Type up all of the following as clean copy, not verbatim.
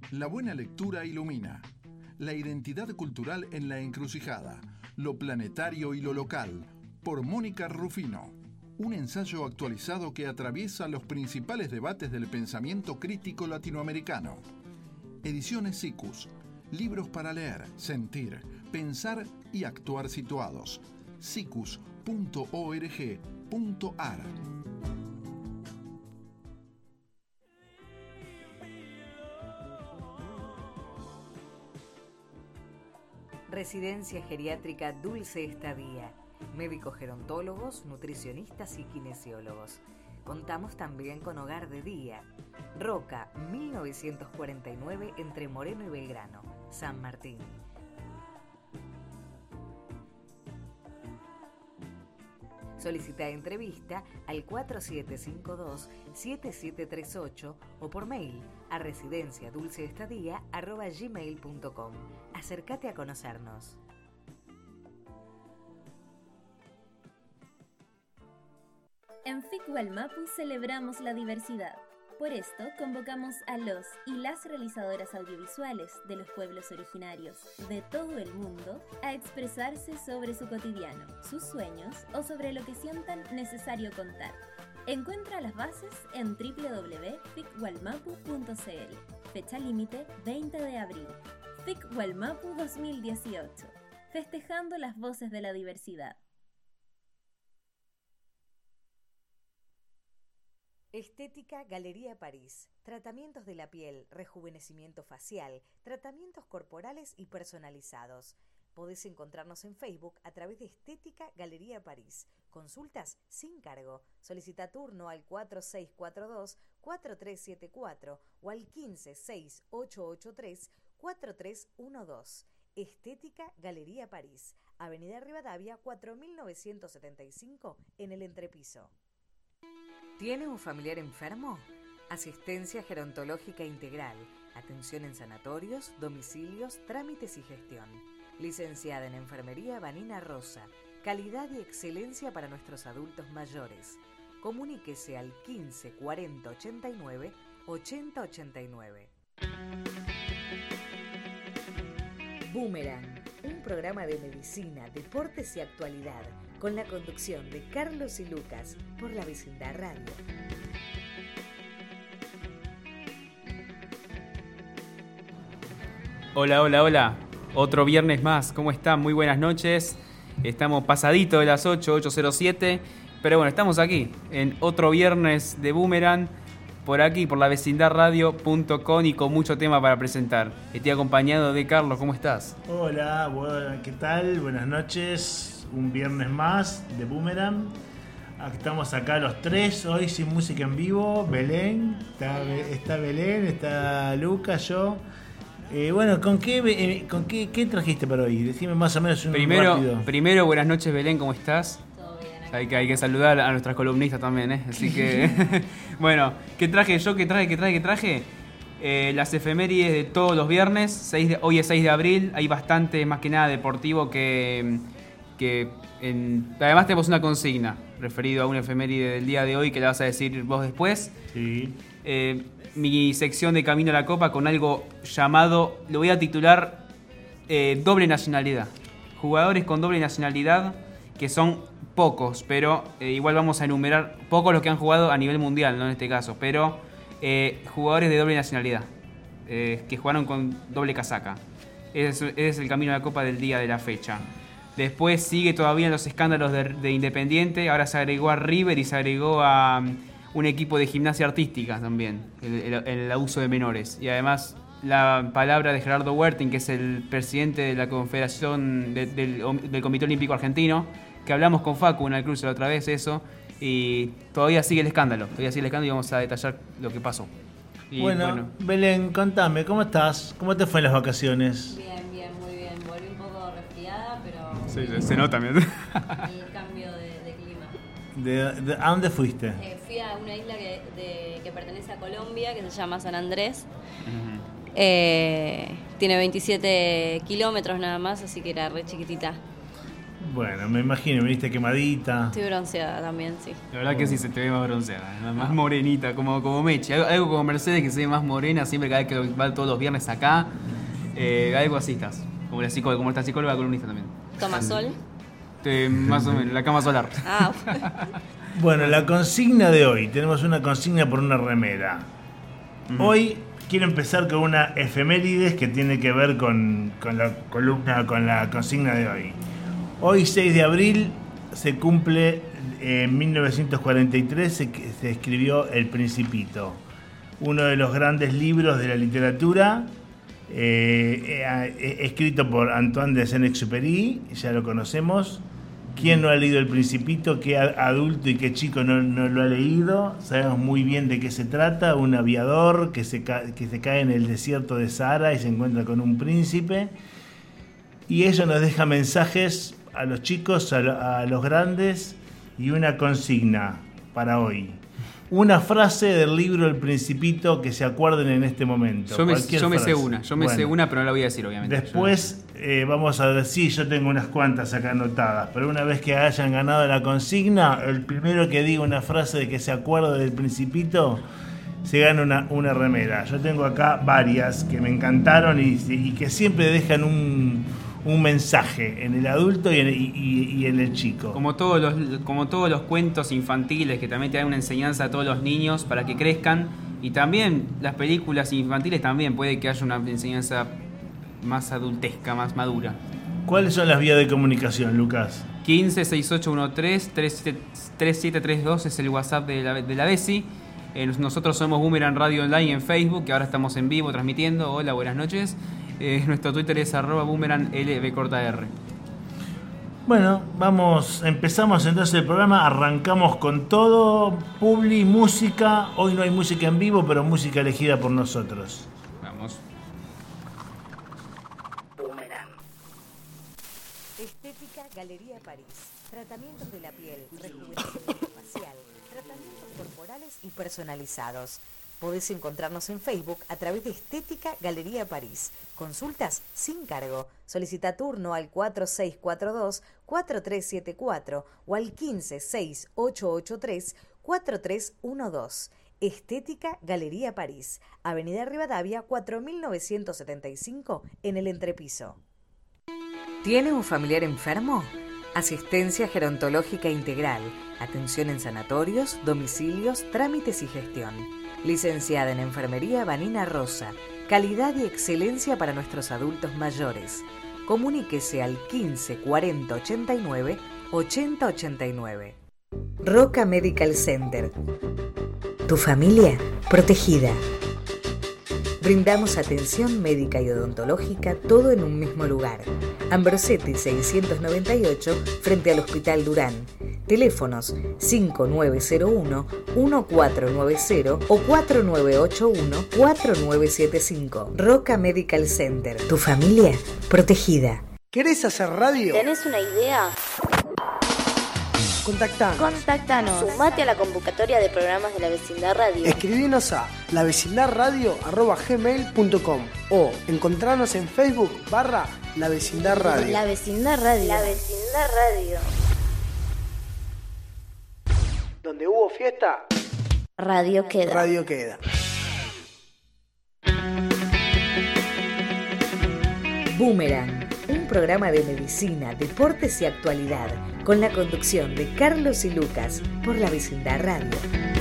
La buena lectura ilumina. La identidad cultural en la encrucijada. Lo planetario y lo local. Por Mónica Rufino. Un ensayo actualizado que atraviesa los principales debates del pensamiento crítico latinoamericano. Ediciones SICUS. Libros para leer, sentir, pensar y actuar situados. sicus.org.ar. Residencia Geriátrica Dulce Estadía. Médicos gerontólogos, nutricionistas y kinesiólogos. Contamos también con hogar de día. Roca, 1949, entre Moreno y Belgrano, San Martín. Solicita entrevista al 4752-7738 o por mail a residenciadulceestadía@gmail.com. Acércate a conocernos. En FIC Gualmapu celebramos la diversidad. Por esto, convocamos a los y las realizadoras audiovisuales de los pueblos originarios de todo el mundo a expresarse sobre su cotidiano, sus sueños o sobre lo que sientan necesario contar. Encuentra las bases en www.ficgualmapu.cl. Fecha límite 20 de abril. FIC Gualmapu 2018. Festejando las voces de la diversidad. Estética Galería París. Tratamientos de la piel, rejuvenecimiento facial, tratamientos corporales y personalizados. Podés encontrarnos en Facebook a través de Estética Galería París. Consultas sin cargo. Solicita turno al 4642-4374 o al 156883-4312. Estética Galería París. Avenida Rivadavia 4975 en el entrepiso. ¿Tiene un familiar enfermo? Asistencia gerontológica integral. Atención en sanatorios, domicilios, trámites y gestión. Licenciada en Enfermería Vanina Rosa. Calidad y excelencia para nuestros adultos mayores. Comuníquese al 15 40 89 80 89. Boomerang, un programa de medicina, deportes y actualidad, con la conducción de Carlos y Lucas por La Vecindad Radio. Hola, hola, hola. Otro viernes más. ¿Cómo están? Muy buenas noches. Estamos pasadito de las 8:07. Pero bueno, estamos aquí en otro viernes de Boomerang. Por aquí, por lavecindadradio.com y con mucho tema para presentar. Estoy acompañado de Carlos. ¿Cómo estás? Hola, bueno, ¿qué tal? Buenas noches. Un viernes más de Boomerang. Estamos acá los tres, hoy sin música en vivo. Belén, está Belén, está Lucas, yo. Bueno, ¿con qué trajiste para hoy? Decime más o menos un rápido. Primero, buenas noches Belén, ¿cómo estás? Todo bien. Hay que saludar a nuestras columnistas también, ¿eh? Así que, bueno, ¿qué traje yo? ¿Qué traje? Las efemérides de todos los viernes. Hoy es 6 de abril, hay bastante, más que nada, deportivo además tenemos una consigna referido a una efeméride del día de hoy que la vas a decir vos después. Sí. Mi sección de Camino a la Copa con algo llamado, lo voy a titular doble nacionalidad. Jugadores con doble nacionalidad, que son pocos, pero igual vamos a enumerar pocos los que han jugado a nivel mundial, no en este caso, pero jugadores de doble nacionalidad, que jugaron con doble casaca. Ese es el Camino a la Copa del día de la fecha. Después sigue todavía los escándalos de Independiente, ahora se agregó a River y se agregó a un equipo de gimnasia artística también, el abuso de menores. Y además la palabra de Gerardo Huertin, que es el presidente de la Confederación del Comité Olímpico Argentino, que hablamos con Facu en el cruce la otra vez eso, y todavía sigue el escándalo y vamos a detallar lo que pasó. Y bueno, Belén, contame, ¿cómo estás? ¿Cómo te fue en las vacaciones? Bien, muy bien. Volví un poco resfriada, pero... Sí, se nota también. El cambio de clima. ¿A dónde fuiste? Fui a una isla que pertenece a Colombia, que se llama San Andrés. Uh-huh. Tiene 27 kilómetros nada más, así que era re chiquitita. Bueno, me imagino, viniste quemadita. Estoy bronceada también, sí. La verdad que sí se te ve más bronceada, más morenita, como Meche. Algo como Mercedes que se ve más morena siempre cada vez que va todos los viernes acá. Algo así estás. Como esta psicóloga columnista también. ¿Toma sol? Más o menos, la cama solar. Ah, Bueno, la consigna de hoy. Tenemos una consigna por una remera. Hoy quiero empezar con una efemérides que tiene que ver con la columna, con la consigna de hoy. Hoy, 6 de abril, se cumple, en 1943 se escribió El Principito, uno de los grandes libros de la literatura, escrito por Antoine de Saint-Exupéry, ya lo conocemos. ¿Quién no ha leído El Principito? ¿Qué adulto y qué chico no lo ha leído? Sabemos muy bien de qué se trata. Un aviador que se cae en el desierto de Sahara y se encuentra con un príncipe. Y ello nos deja mensajes a los chicos, a los grandes, y una consigna para hoy. Una frase del libro El Principito que se acuerden en este momento. Yo me sé una, pero no la voy a decir, obviamente. Después vamos a decir, yo tengo unas cuantas acá anotadas, pero una vez que hayan ganado la consigna, el primero que diga una frase de que se acuerde del Principito, se gana una remera. Yo tengo acá varias que me encantaron y que siempre dejan un mensaje en el adulto y en el chico. Como todos los cuentos infantiles que también te dan una enseñanza a todos los niños para que crezcan, y también las películas infantiles también puede que haya una enseñanza más adultesca, más madura. ¿Cuáles son las vías de comunicación, Lucas? 156813-3732 es el WhatsApp de la BESI. Nosotros somos Boomerang Radio Online en Facebook, que ahora estamos en vivo transmitiendo. Hola, buenas noches. Nuestro Twitter es @boomeranglbr. Bueno, empezamos entonces el programa, arrancamos con todo, publi, música. Hoy no hay música en vivo, pero música elegida por nosotros. Vamos. Estética Galería París. Tratamientos de la piel, rejuvenecimiento facial, tratamientos corporales y personalizados. Podés encontrarnos en Facebook a través de Estética Galería París. Consultas sin cargo. Solicita turno al 4642-4374 o al 156883-4312. Estética Galería París. Avenida Rivadavia 4975 en el entrepiso. ¿Tiene un familiar enfermo? Asistencia gerontológica integral. Atención en sanatorios, domicilios, trámites y gestión. Licenciada en Enfermería Vanina Rosa. Calidad y excelencia para nuestros adultos mayores. Comuníquese al 15 40 89 80 89. Roca Medical Center. Tu familia protegida. Brindamos atención médica y odontológica todo en un mismo lugar. Ambrosetti 698 frente al Hospital Durán. Teléfonos 5901-1490 o 4981-4975. Roca Medical Center. Tu familia protegida. ¿Querés hacer radio? ¿Tenés una idea? Contactanos. Sumate a la convocatoria de programas de La Vecindad Radio. Escribinos a lavecindadradio@gmail.com o encontrarnos en Facebook /La Vecindad Radio. La Vecindad Radio. La Vecindad Radio. Donde hubo fiesta, Radio queda. Radio queda. Boomerang, un programa de medicina, deportes y actualidad, con la conducción de Carlos y Lucas por La Vecindad Radio.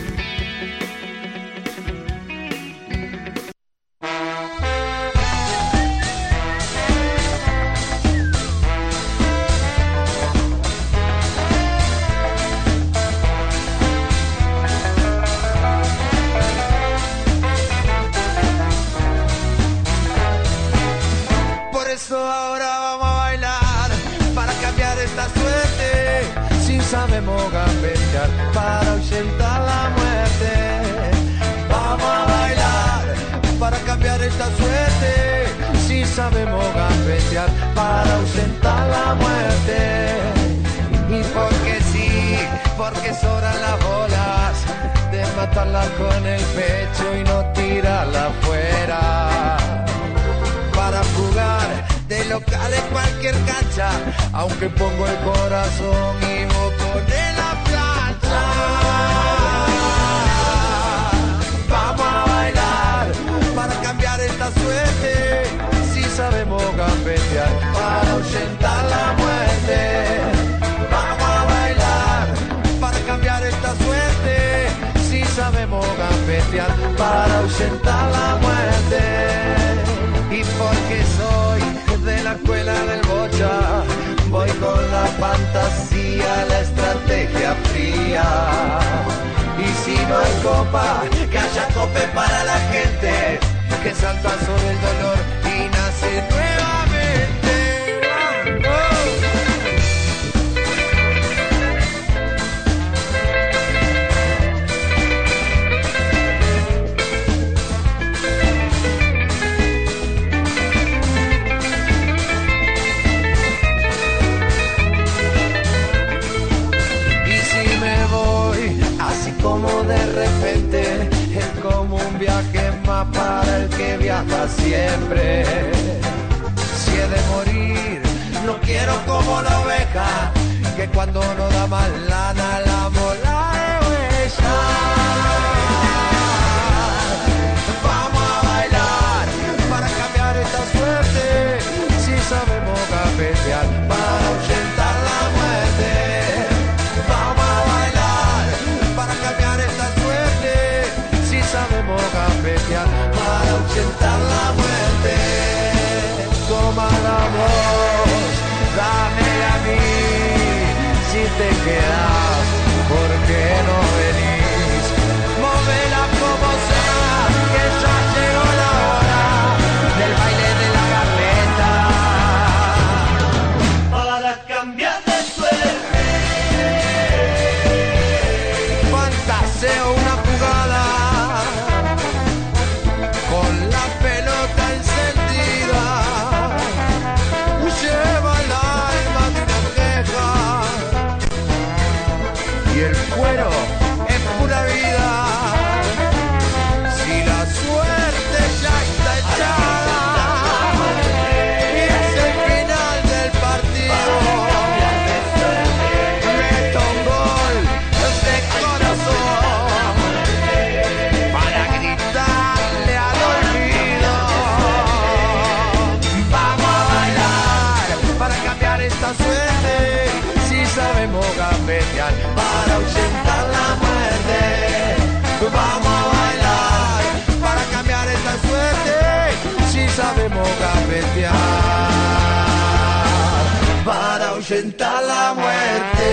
Sabemos gambetear para ahuyentar la muerte. Vamos a bailar para cambiar esta suerte. Si sabemos gambetear para ahuyentar la muerte. Y porque sí, porque sobran las bolas de matarla con el pecho y no tirarla afuera. Para jugar de lo local en cualquier cancha, aunque pongo el corazón y motor en la plancha. Vamos a bailar para cambiar esta suerte, si sabemos gambetear para ahuyentar la muerte. Vamos a bailar para cambiar esta suerte, si sabemos gambetear para ahuyentar la muerte. Y porque soy de la escuela del bocha, voy con la fantasía, la estrategia fría. Y si no hay copa, que haya cope para la gente que salta sobre el dolor y nace nuevamente. Como de repente es como un viaje más para el que viaja siempre. Si he de morir, no quiero como la oveja, que cuando no da más lana la mola de huella. Vamos a bailar para cambiar esta suerte, si sabemos gambetear para ahuyentar la muerte. Vamos a bailar para cambiar esta suerte, si sabemos gambetear para ahuyentar la muerte. Toma la voz, dámela a mí, si te quedas, ¿por qué no venís? Móvela como sea, que ya llegó la hora del baile de la carreta. Para cambiar de suerte, fantaseo una jugada con la pelota encendida, lleva el alma de una queja y el cuero es pura vida. Si la suerte ya está echada y es el final del partido, meto un gol de corazón para gritarle al olvido. Vamos a bailar para cambiar esta suerte, si sabemos gambetear para ahuyentar la muerte. Vamos a bailar para cambiar esta suerte, si sabemos gambetear para ahuyentar la muerte.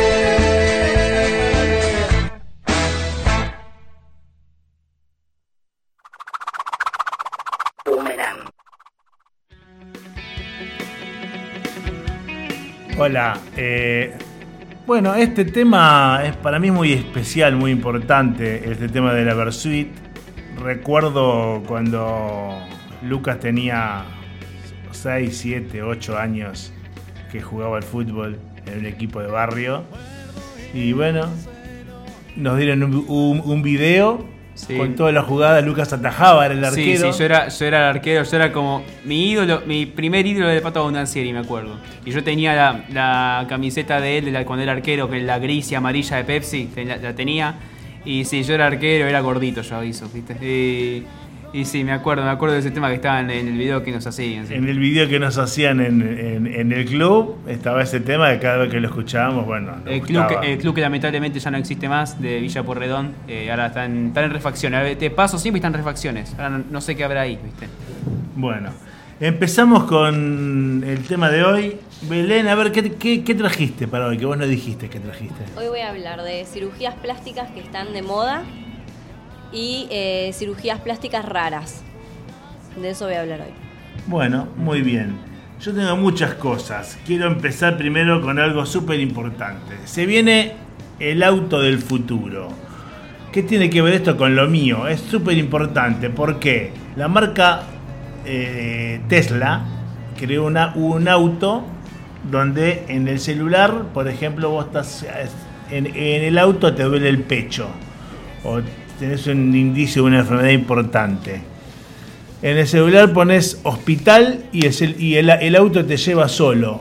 Hola, bueno, este tema es para mí muy especial, muy importante, este tema de la Versuit. Recuerdo cuando Lucas tenía 6, 7, 8 años que jugaba al fútbol en un equipo de barrio. Y bueno, nos dieron un video. Sí. Con todas las jugadas Lucas atajaba, era el arquero. Sí, yo era el arquero, yo era como mi ídolo, mi primer ídolo de Pato Bondancieri, me acuerdo. Y yo tenía la camiseta de él, cuando era arquero, que es la gris y amarilla de Pepsi, que la tenía. Y sí, yo era arquero, era gordito yo, ¿viste? Y sí, me acuerdo de ese tema que estaba en el video que nos hacían. Sí. En el video que nos hacían en el club estaba ese tema que cada vez que lo escuchábamos, bueno, el club que lamentablemente ya no existe más, de Villa Pueyrredón, ahora están en refacciones. Te paso siempre están en refacciones. Ahora no sé qué habrá ahí, ¿viste? Bueno, empezamos con el tema de hoy. Belén, a ver, ¿qué trajiste para hoy? Que vos no dijiste que trajiste. Hoy voy a hablar de cirugías plásticas que están de moda y cirugías plásticas raras. De eso voy a hablar hoy. Bueno, muy bien. Yo tengo muchas cosas. Quiero empezar primero con algo súper importante. Se viene el auto del futuro. ¿Qué tiene que ver esto con lo mío? Es súper importante porque la marca Tesla creó un auto donde en el celular, por ejemplo, vos estás en el auto, te duele el pecho o tenés un indicio de una enfermedad importante. En el celular pones hospital y el auto te lleva solo.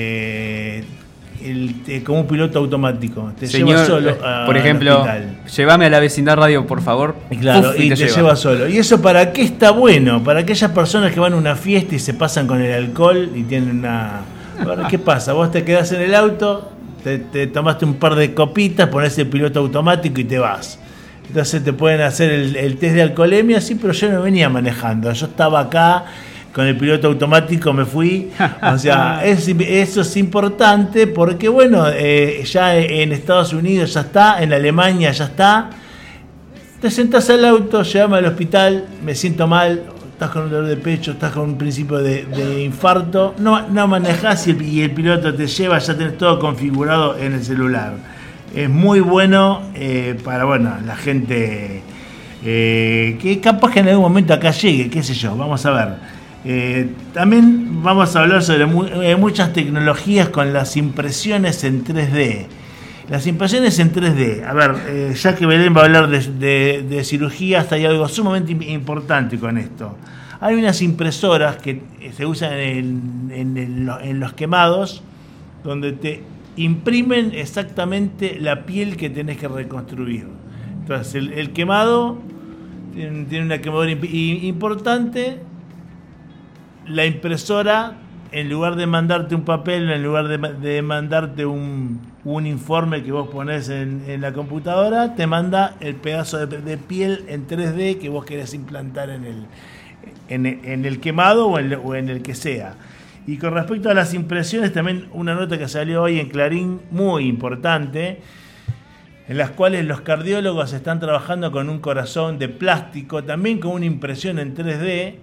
Como un piloto automático. Te lleva solo por ejemplo, hospital. Llévame a la vecindad radio, por favor. Y claro, y te lleva solo. ¿Y eso para qué está bueno? Para aquellas personas que van a una fiesta y se pasan con el alcohol y tienen una... ¿Qué pasa? Vos te quedás en el auto, te tomaste un par de copitas, ponés el piloto automático y te vas. Entonces te pueden hacer el test de alcoholemia, sí, pero yo no venía manejando. Yo estaba acá con el piloto automático, me fui. O sea, eso es importante porque, bueno, ya en Estados Unidos ya está, en Alemania ya está. Te sentás al auto, llévame al hospital, me siento mal, estás con un dolor de pecho, estás con un principio de infarto. No manejás y el piloto te lleva, ya tenés todo configurado en el celular. Es muy bueno para, bueno, la gente que capaz que en algún momento acá llegue, qué sé yo, vamos a ver. También vamos a hablar sobre muchas tecnologías con las impresiones en 3D. Las impresiones en 3D, a ver, ya que Belén va a hablar de cirugías, hay algo sumamente importante con esto. Hay unas impresoras que se usan en los quemados, donde te imprimen exactamente la piel que tenés que reconstruir. Entonces, el quemado tiene una quemadura importante. La impresora, en lugar de mandarte un papel, en lugar de mandarte un informe que vos ponés en la computadora, te manda el pedazo de piel en 3D que vos querés implantar en el quemado o en el que sea. Y con respecto a las impresiones, también una nota que salió hoy en Clarín muy importante, en las cuales los cardiólogos están trabajando con un corazón de plástico, también con una impresión en 3D.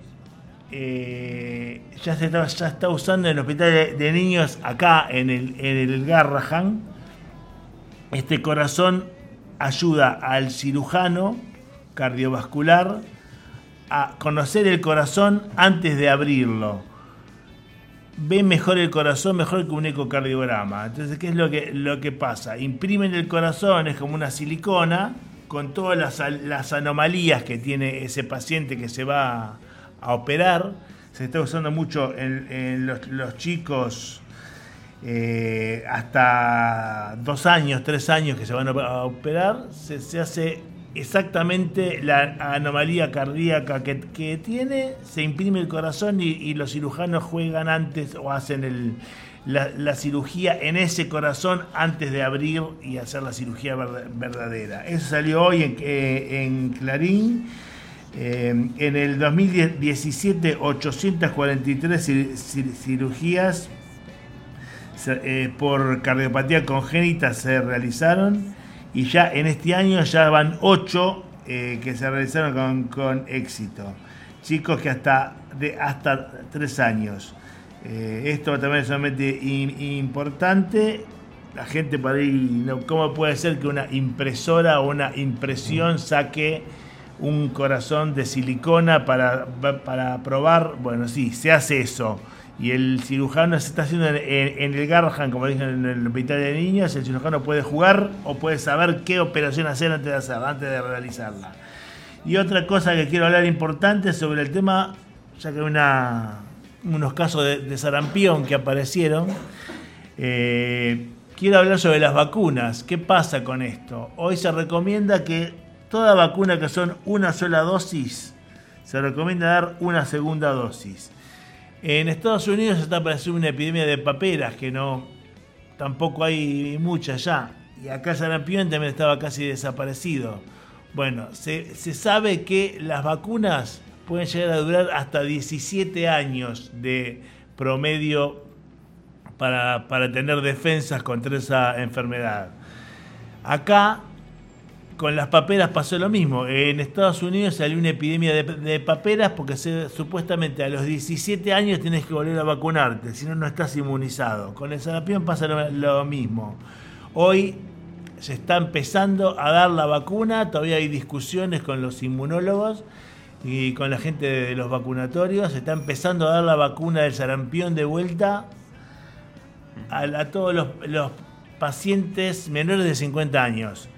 Ya se está usando en el hospital de niños acá en el Garrahan. Este corazón ayuda al cirujano cardiovascular a conocer el corazón antes de abrirlo. Ve mejor el corazón, mejor que un ecocardiograma. Entonces, ¿qué es lo que pasa? Imprimen el corazón, es como una silicona, con todas las anomalías que tiene ese paciente que se va a operar. Se está usando mucho en los chicos hasta 2 años, 3 años que se van a operar. Se hace exactamente la anomalía cardíaca que tiene, se imprime el corazón y los cirujanos juegan antes o hacen la cirugía en ese corazón antes de abrir y hacer la cirugía verdadera. Eso salió hoy en Clarín. En el 2017 843 cirugías por cardiopatía congénita se realizaron y ya en este año ya van 8 que se realizaron con éxito. Chicos que hasta 3 años. Esto también es sumamente importante. La gente por ahí, ¿cómo puede ser que una impresora o una impresión saque un corazón de silicona para probar? Bueno, sí, se hace eso. Y el cirujano se está haciendo en el Garrahan, como dije, en el hospital de niños. El cirujano puede jugar o puede saber qué operación hacer antes de realizarla. Y otra cosa que quiero hablar importante sobre el tema, ya que hay unos casos de sarampión que aparecieron, quiero hablar sobre las vacunas. ¿Qué pasa con esto? Hoy se recomienda que toda vacuna que son una sola dosis, se recomienda dar una segunda dosis. En Estados Unidos está apareciendo una epidemia de paperas, que tampoco hay muchas ya. Y acá el sarampión también estaba casi desaparecido. Bueno, se sabe que las vacunas pueden llegar a durar hasta 17 años de promedio para tener defensas contra esa enfermedad. Acá con las paperas pasó lo mismo. En Estados Unidos salió una epidemia de paperas porque supuestamente a los 17 años tienes que volver a vacunarte, si no, no estás inmunizado. Con el sarampión pasa lo mismo. Hoy se está empezando a dar la vacuna, todavía hay discusiones con los inmunólogos y con la gente de los vacunatorios. Se está empezando a dar la vacuna del sarampión de vuelta a todos los pacientes menores de 50 años.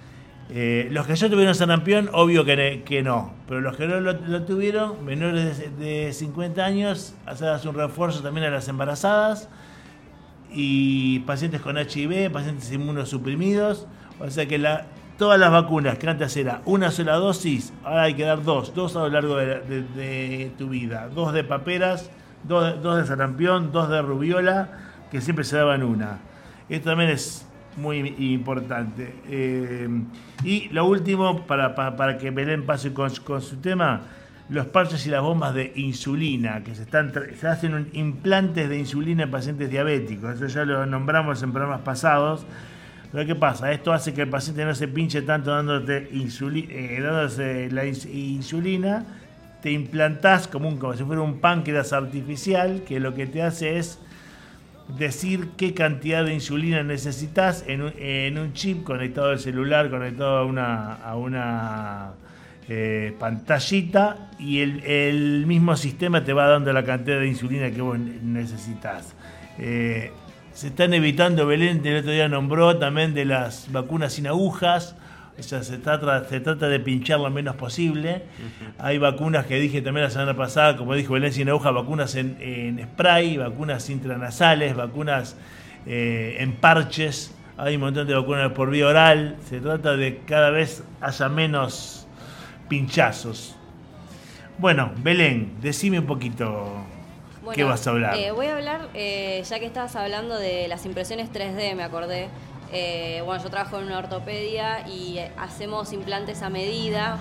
Los que ya tuvieron sarampión, obvio que no. Pero los que no lo tuvieron, menores de 50 años, hacer un refuerzo también a las embarazadas. Y pacientes con HIV, pacientes inmunosuprimidos. O sea que todas las vacunas que antes era una sola dosis, ahora hay que dar dos a lo largo de tu vida. 2 de paperas, 2 de sarampión, 2 de rubiola, que siempre se daban una. Esto también es muy importante. Y lo último, para que Belén pase con su tema, los parches y las bombas de insulina, que se hacen implantes de insulina en pacientes diabéticos. Eso ya lo nombramos en programas pasados. Pero ¿qué pasa? Esto hace que el paciente no se pinche tanto dándose la insulina. Te implantás como si fuera un páncreas artificial, que lo que te hace es decir qué cantidad de insulina necesitas en un chip conectado al celular, conectado a una pantallita, y el mismo sistema te va dando la cantidad de insulina que vos necesitas. Se están evitando, Belén el otro día nombró también de las vacunas sin agujas. O sea, se trata de pinchar lo menos posible. Hay vacunas que dije también la semana pasada, como dijo Belén, sin aguja, vacunas en spray, vacunas intranasales, vacunas en parches. Hay un montón de vacunas por vía oral. Se trata de cada vez haya menos pinchazos. Bueno, Belén, decime un poquito. Bueno, ¿qué vas a hablar? Voy a hablar, ya que estabas hablando de las impresiones 3D, me acordé. Bueno, yo trabajo en una ortopedia y hacemos implantes a medida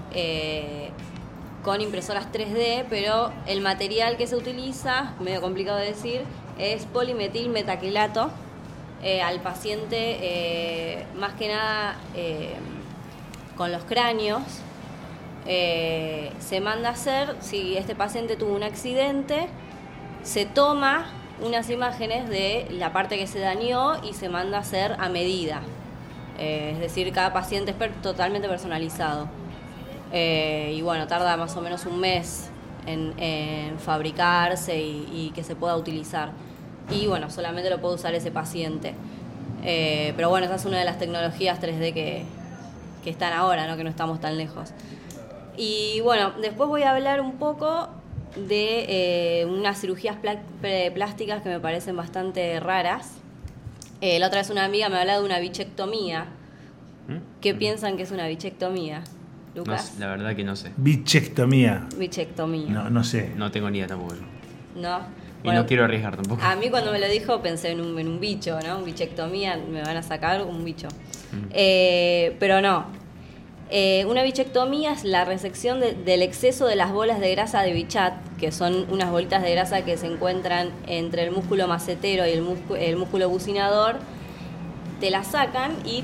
con impresoras 3D, pero el material que se utiliza, medio complicado de decir, es polimetilmetaquilato. Al paciente, más que nada con los cráneos, se manda a hacer, si este paciente tuvo un accidente, se toma unas imágenes de la parte que se dañó y se manda a hacer a medida. Es decir, cada paciente es totalmente personalizado. Y bueno, tarda más o menos un mes en fabricarse y que se pueda utilizar. Y bueno, solamente lo puede usar ese paciente. Pero bueno, esa es una de las tecnologías 3D que están ahora, ¿no? Que no estamos tan lejos. Y bueno, después voy a hablar un poco de unas cirugías plásticas que me parecen bastante raras. La otra vez una amiga me hablaba de una bichectomía. ¿Qué piensan que es una bichectomía, Lucas? No, la verdad que no sé. Bichectomía. No sé. No tengo ni idea tampoco. No. Y bueno, no quiero arriesgar tampoco. A mí cuando me lo dijo pensé en un bicho, ¿no? Bichectomía, me van a sacar un bicho. Pero no. Una bichectomía es la resección del exceso de las bolas de grasa de Bichat, que son unas bolitas de grasa que se encuentran entre el músculo macetero y el músculo bucinador. Te las sacan y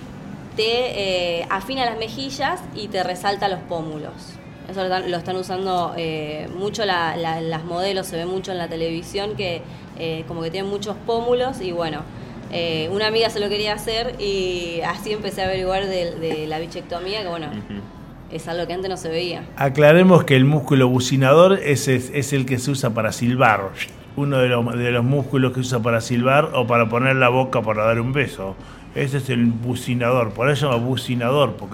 te afina las mejillas y te resalta los pómulos. Eso lo están usando mucho las modelos, se ve mucho en la televisión que como que tienen muchos pómulos y bueno. Una amiga se lo quería hacer y así empecé a averiguar de la bichectomía, que bueno, es algo que antes no se veía. Aclaremos que el músculo bucinador es el que se usa para silbar, uno de los músculos que se usa para silbar o para poner la boca para dar un beso. Ese es el bucinador, por eso se llama bucinador, porque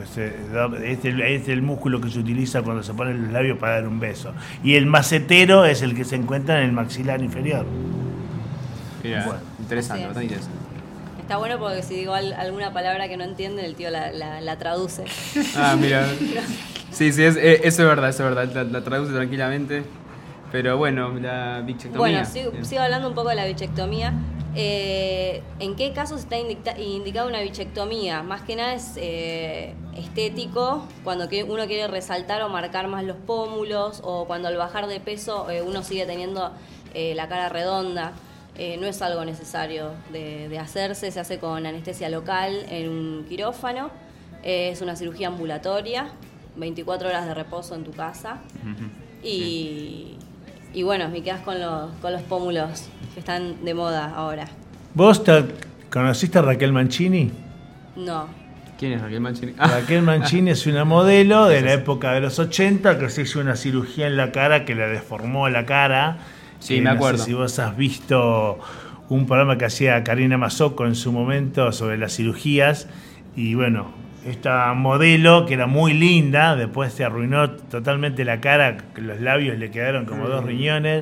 es el músculo que se utiliza cuando se ponen los labios para dar un beso. Y el macetero es el que se encuentra en el maxilar inferior. Mira, bueno, interesante, bastante interesante. Está bueno porque si digo alguna palabra que no entienden, el tío la traduce. Ah, mira. Sí, eso es verdad, la traduce tranquilamente. Pero bueno, la bichectomía. Bueno, sigo hablando un poco de la bichectomía. ¿En qué casos está indicada una bichectomía? Más que nada es estético, cuando uno quiere resaltar o marcar más los pómulos, o cuando al bajar de peso uno sigue teniendo la cara redonda. No es algo necesario de hacerse, se hace con anestesia local en un quirófano. Es una cirugía ambulatoria, 24 horas de reposo en tu casa. Y bueno, me quedas con los pómulos que están de moda ahora. ¿Vos conociste a Raquel Mancini? No. ¿Quién es Raquel Mancini? Raquel Mancini es una modelo de la época de los 80 que se hizo una cirugía en la cara que le deformó la cara. Sí, me acuerdo. No sé si vos has visto un programa que hacía Karina Mazzocco en su momento sobre las cirugías. Y bueno, esta modelo que era muy linda, después se arruinó totalmente la cara, los labios le quedaron como 2 riñones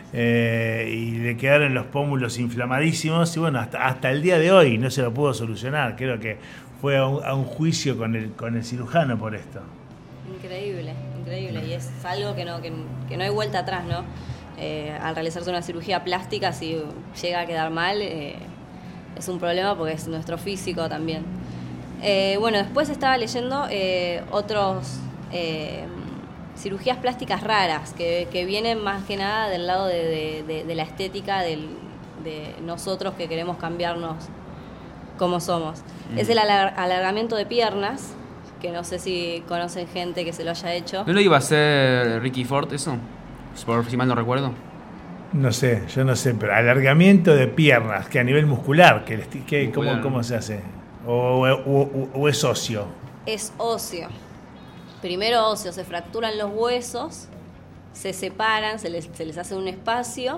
y le quedaron los pómulos inflamadísimos y bueno, hasta el día de hoy no se lo pudo solucionar. Creo que fue a un juicio con el cirujano por esto. Increíble, y es algo que no hay vuelta atrás, ¿no? Al realizarse una cirugía plástica, si llega a quedar mal, es un problema porque es nuestro físico también. Bueno, después estaba leyendo otros cirugías plásticas raras que vienen más que nada del lado de la estética de nosotros que queremos cambiarnos como somos. Es el alargamiento de piernas, que no sé si conocen gente que se lo haya hecho. ¿No lo iba a hacer Ricky Ford eso? Si mal no recuerdo. No sé, yo no sé, pero alargamiento de piernas, que a nivel muscular, ¿cómo se hace? ¿O es óseo? Es óseo. Primero óseo, se fracturan los huesos, se separan, se les hace un espacio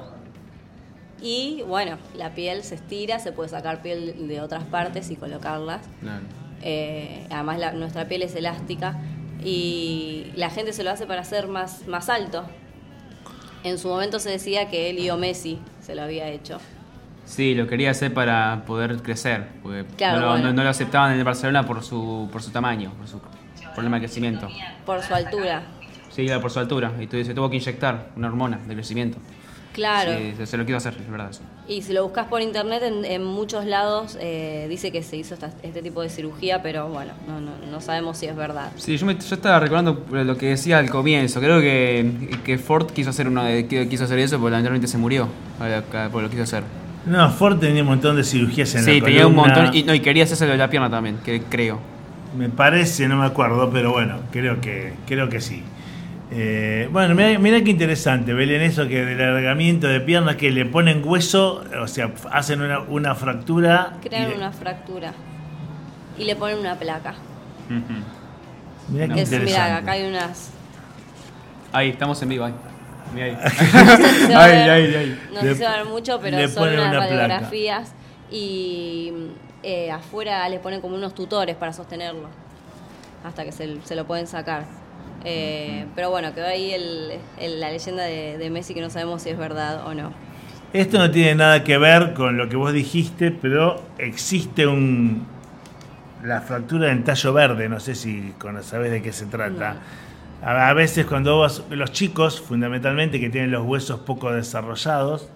y bueno, la piel se estira, se puede sacar piel de otras partes y colocarlas. Claro. Además nuestra piel es elástica y la gente se lo hace para ser más alto. En su momento se decía que Leo Messi se lo había hecho. Sí, lo quería hacer para poder crecer, porque claro, no lo aceptaban en el Barcelona por su tamaño, por su problema de crecimiento. Por su altura. Sí, por su altura, y se tuvo que inyectar una hormona de crecimiento. Claro. Sí, se lo quiso hacer, es verdad eso. Y si lo buscas por internet, en muchos lados dice que se hizo este tipo de cirugía, pero bueno, no sabemos si es verdad. Sí, yo estaba recordando lo que decía al comienzo. Creo que Ford quiso hacer eso, porque lamentablemente se murió por lo que quiso hacer. No, Ford tenía un montón de cirugías en la columna. Sí, tenía un montón, y quería hacerse de la pierna también, creo. Me parece, no me acuerdo, pero bueno, creo que sí. Bueno, mirá qué interesante, Belén, eso que del alargamiento de piernas, que le ponen hueso, o sea, hacen una fractura. Crean una fractura y le ponen una placa. Mirá qué interesante. Mirá, acá hay unas. Ahí, estamos en vivo, ahí. No sé si va a ver mucho, pero son unas radiografías y afuera le ponen como unos tutores para sostenerlo hasta que se lo pueden sacar. Pero bueno, quedó ahí la leyenda de Messi, que no sabemos si es verdad o no. Esto no tiene nada que ver con lo que vos dijiste, pero existe la fractura del tallo verde, no sé si sabés de qué se trata. No. A veces cuando los chicos, fundamentalmente, que tienen los huesos poco desarrollados,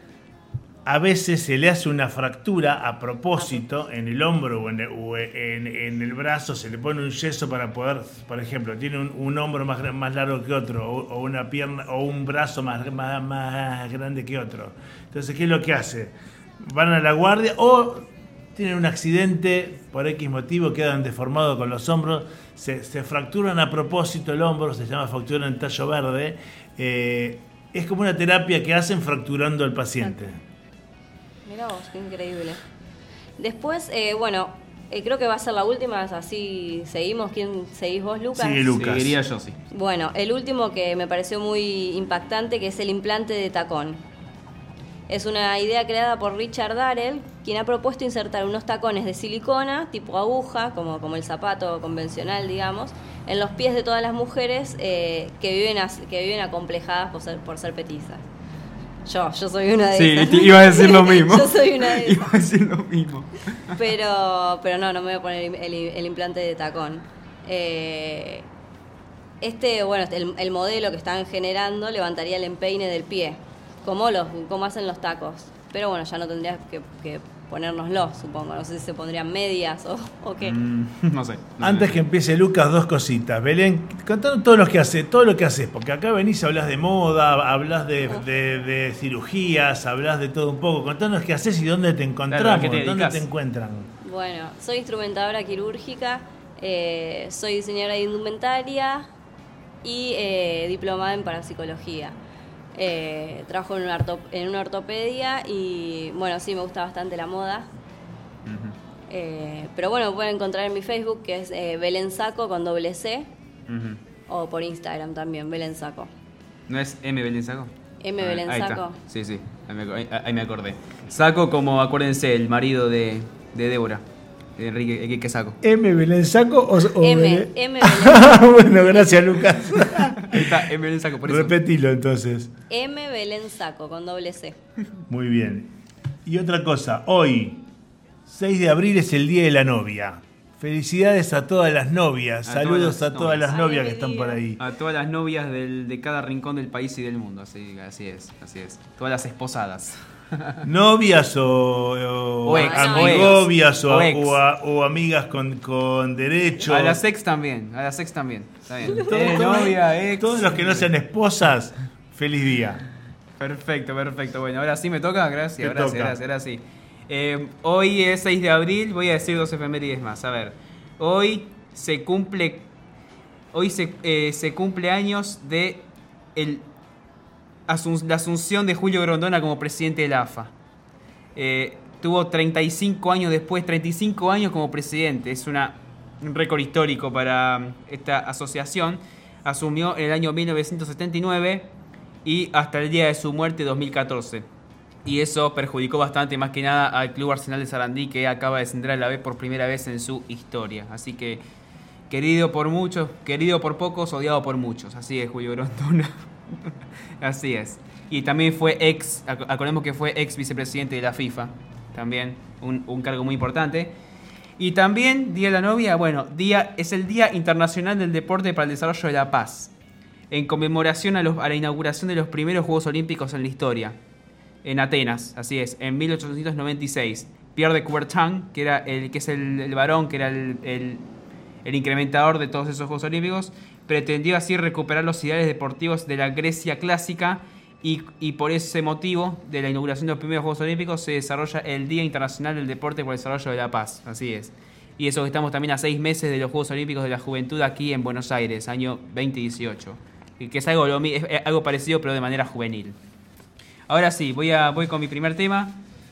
a veces se le hace una fractura a propósito en el hombro o en el brazo, se le pone un yeso para poder, por ejemplo, tiene un hombro más largo que otro, o una pierna o un brazo más grande que otro. Entonces, ¿qué es lo que hace? Van a la guardia o tienen un accidente por X motivo, quedan deformados con los hombros, se fracturan a propósito el hombro, se llama fractura en tallo verde. Es como una terapia que hacen fracturando al paciente. Mirá vos, qué increíble. Después, creo que va a ser la última, así seguimos. ¿Quién seguís vos, Lucas? Sí, Lucas. Seguiría yo, sí. Bueno, el último que me pareció muy impactante, que es el implante de tacón. Es una idea creada por Richard Darrell, quien ha propuesto insertar unos tacones de silicona, tipo aguja, como el zapato convencional, digamos, en los pies de todas las mujeres que viven acomplejadas por ser petizas. Yo soy una de esas. Sí, iba a decir lo mismo. Yo soy una de esas. Iba a decir lo mismo. Pero no me voy a poner el implante de tacón. El modelo que están generando levantaría el empeine del pie, como hacen los tacos. Pero bueno, ya no tendrías que ponérnoslo, supongo. No sé si se pondrían medias o qué. No sé. Antes que empiece Lucas, dos cositas. Belén, contanos todo lo que haces, porque acá venís, hablas de moda, hablas de cirugías, hablas de todo un poco. Contanos qué haces y dónde te encontramos, dónde te encuentran. Bueno, soy instrumentadora quirúrgica, soy diseñadora de indumentaria y diplomada en parapsicología. Trabajo en una ortopedia y bueno, sí, me gusta bastante la moda. Pero bueno, me pueden encontrar en mi Facebook, que es Belén Saco con doble C, o por Instagram también, Belén Saco. ¿No es M Belén Saco? M Belén Saco. Sí, ahí me acordé. Saco como, acuérdense, el marido de Débora. Enrique Quesaco. ¿M Belén Saco o M Belén? Belén Saco. Bueno, gracias, Lucas. Ahí está, M Belén Saco, por eso. Repetilo entonces. M Belén Saco, con doble C. Muy bien. Y otra cosa, hoy, 6 de abril, es el Día de la Novia. Felicidades a todas las novias. Saludos a todas las novias que están por ahí. A todas las novias de cada rincón del país y del mundo. Así es. Todas las esposadas. Novias o ex, amigobias o ex. o amigas con derecho. A las ex también. Está bien. Novia, ex. Todos los que no sean esposas, feliz día. Perfecto. Bueno, ahora sí me toca. Gracias. Ahora sí. Hoy es 6 de abril. Voy a decir 2 efemérides más. A ver. Hoy se cumple años de la asunción de Julio Grondona como presidente de la AFA. Tuvo 35 años como presidente. Es un récord histórico para esta asociación. Asumió en el año 1979 y hasta el día de su muerte, 2014. Y eso perjudicó bastante, más que nada, al Club Arsenal de Sarandí, que acaba de descender a la B por primera vez en su historia. Así que, querido por muchos, querido por pocos, odiado por muchos. Así es, Julio Grondona. Así es. Y también acordemos que fue ex vicepresidente de la FIFA. También un cargo muy importante. Y también, Día de la Novia, es el Día Internacional del Deporte para el Desarrollo de la Paz, en conmemoración a la inauguración de los primeros Juegos Olímpicos en la historia, en Atenas, así es, en 1896. Pierre de Coubertin, que es el varón, que era el incrementador de todos esos Juegos Olímpicos, pretendió así recuperar los ideales deportivos de la Grecia clásica y por ese motivo de la inauguración de los primeros Juegos Olímpicos se desarrolla el Día Internacional del Deporte por el Desarrollo de la Paz, así es. Y eso que estamos también a 6 meses de los Juegos Olímpicos de la Juventud aquí en Buenos Aires, año 2018, que es algo parecido pero de manera juvenil. Ahora sí, voy con mi primer tema,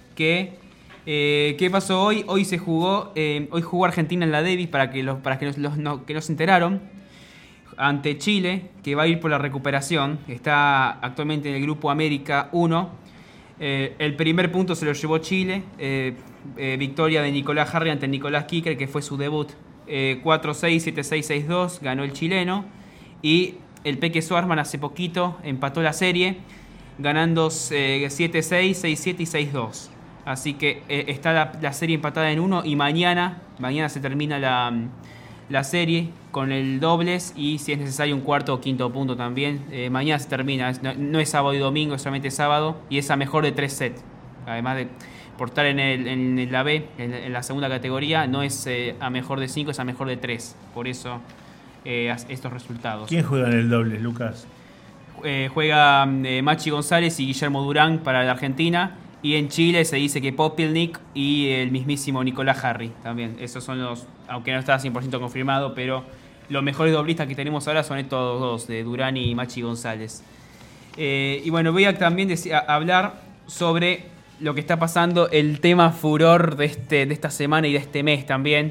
¿qué pasó hoy? Hoy jugó Argentina en la Davis, para que no se enteraron, ante Chile, que va a ir por la recuperación. Está actualmente en el Grupo América 1. El primer punto se lo llevó Chile, victoria de Nicolás Jarry ante Nicolás Kicker, que fue su debut. 4-6, 7-6, 6-2, ganó el chileno. Y el Peque Schwarzman hace poquito empató la serie, ganando 7-6, 6-7 y 6-2. Así que está la serie empatada en 1 y mañana se termina la serie con el dobles y si es necesario un cuarto o quinto punto también. Mañana se termina, no es sábado y domingo, es solamente sábado y es a mejor de 3 sets. Además de por estar en la B, en la segunda categoría, no es a mejor de 5, es a mejor de 3. Por eso estos resultados. ¿Quién juega en el dobles, Lucas? Juega Machi González y Guillermo Durán para la Argentina. Y en Chile se dice que Popilnik y el mismísimo Nicolás Jarry también. Esos son aunque no está 100% confirmado, pero los mejores doblistas que tenemos ahora son estos dos, de Durán y Machi González. Y bueno, voy a también hablar sobre lo que está pasando, el tema furor de esta semana y de este mes también.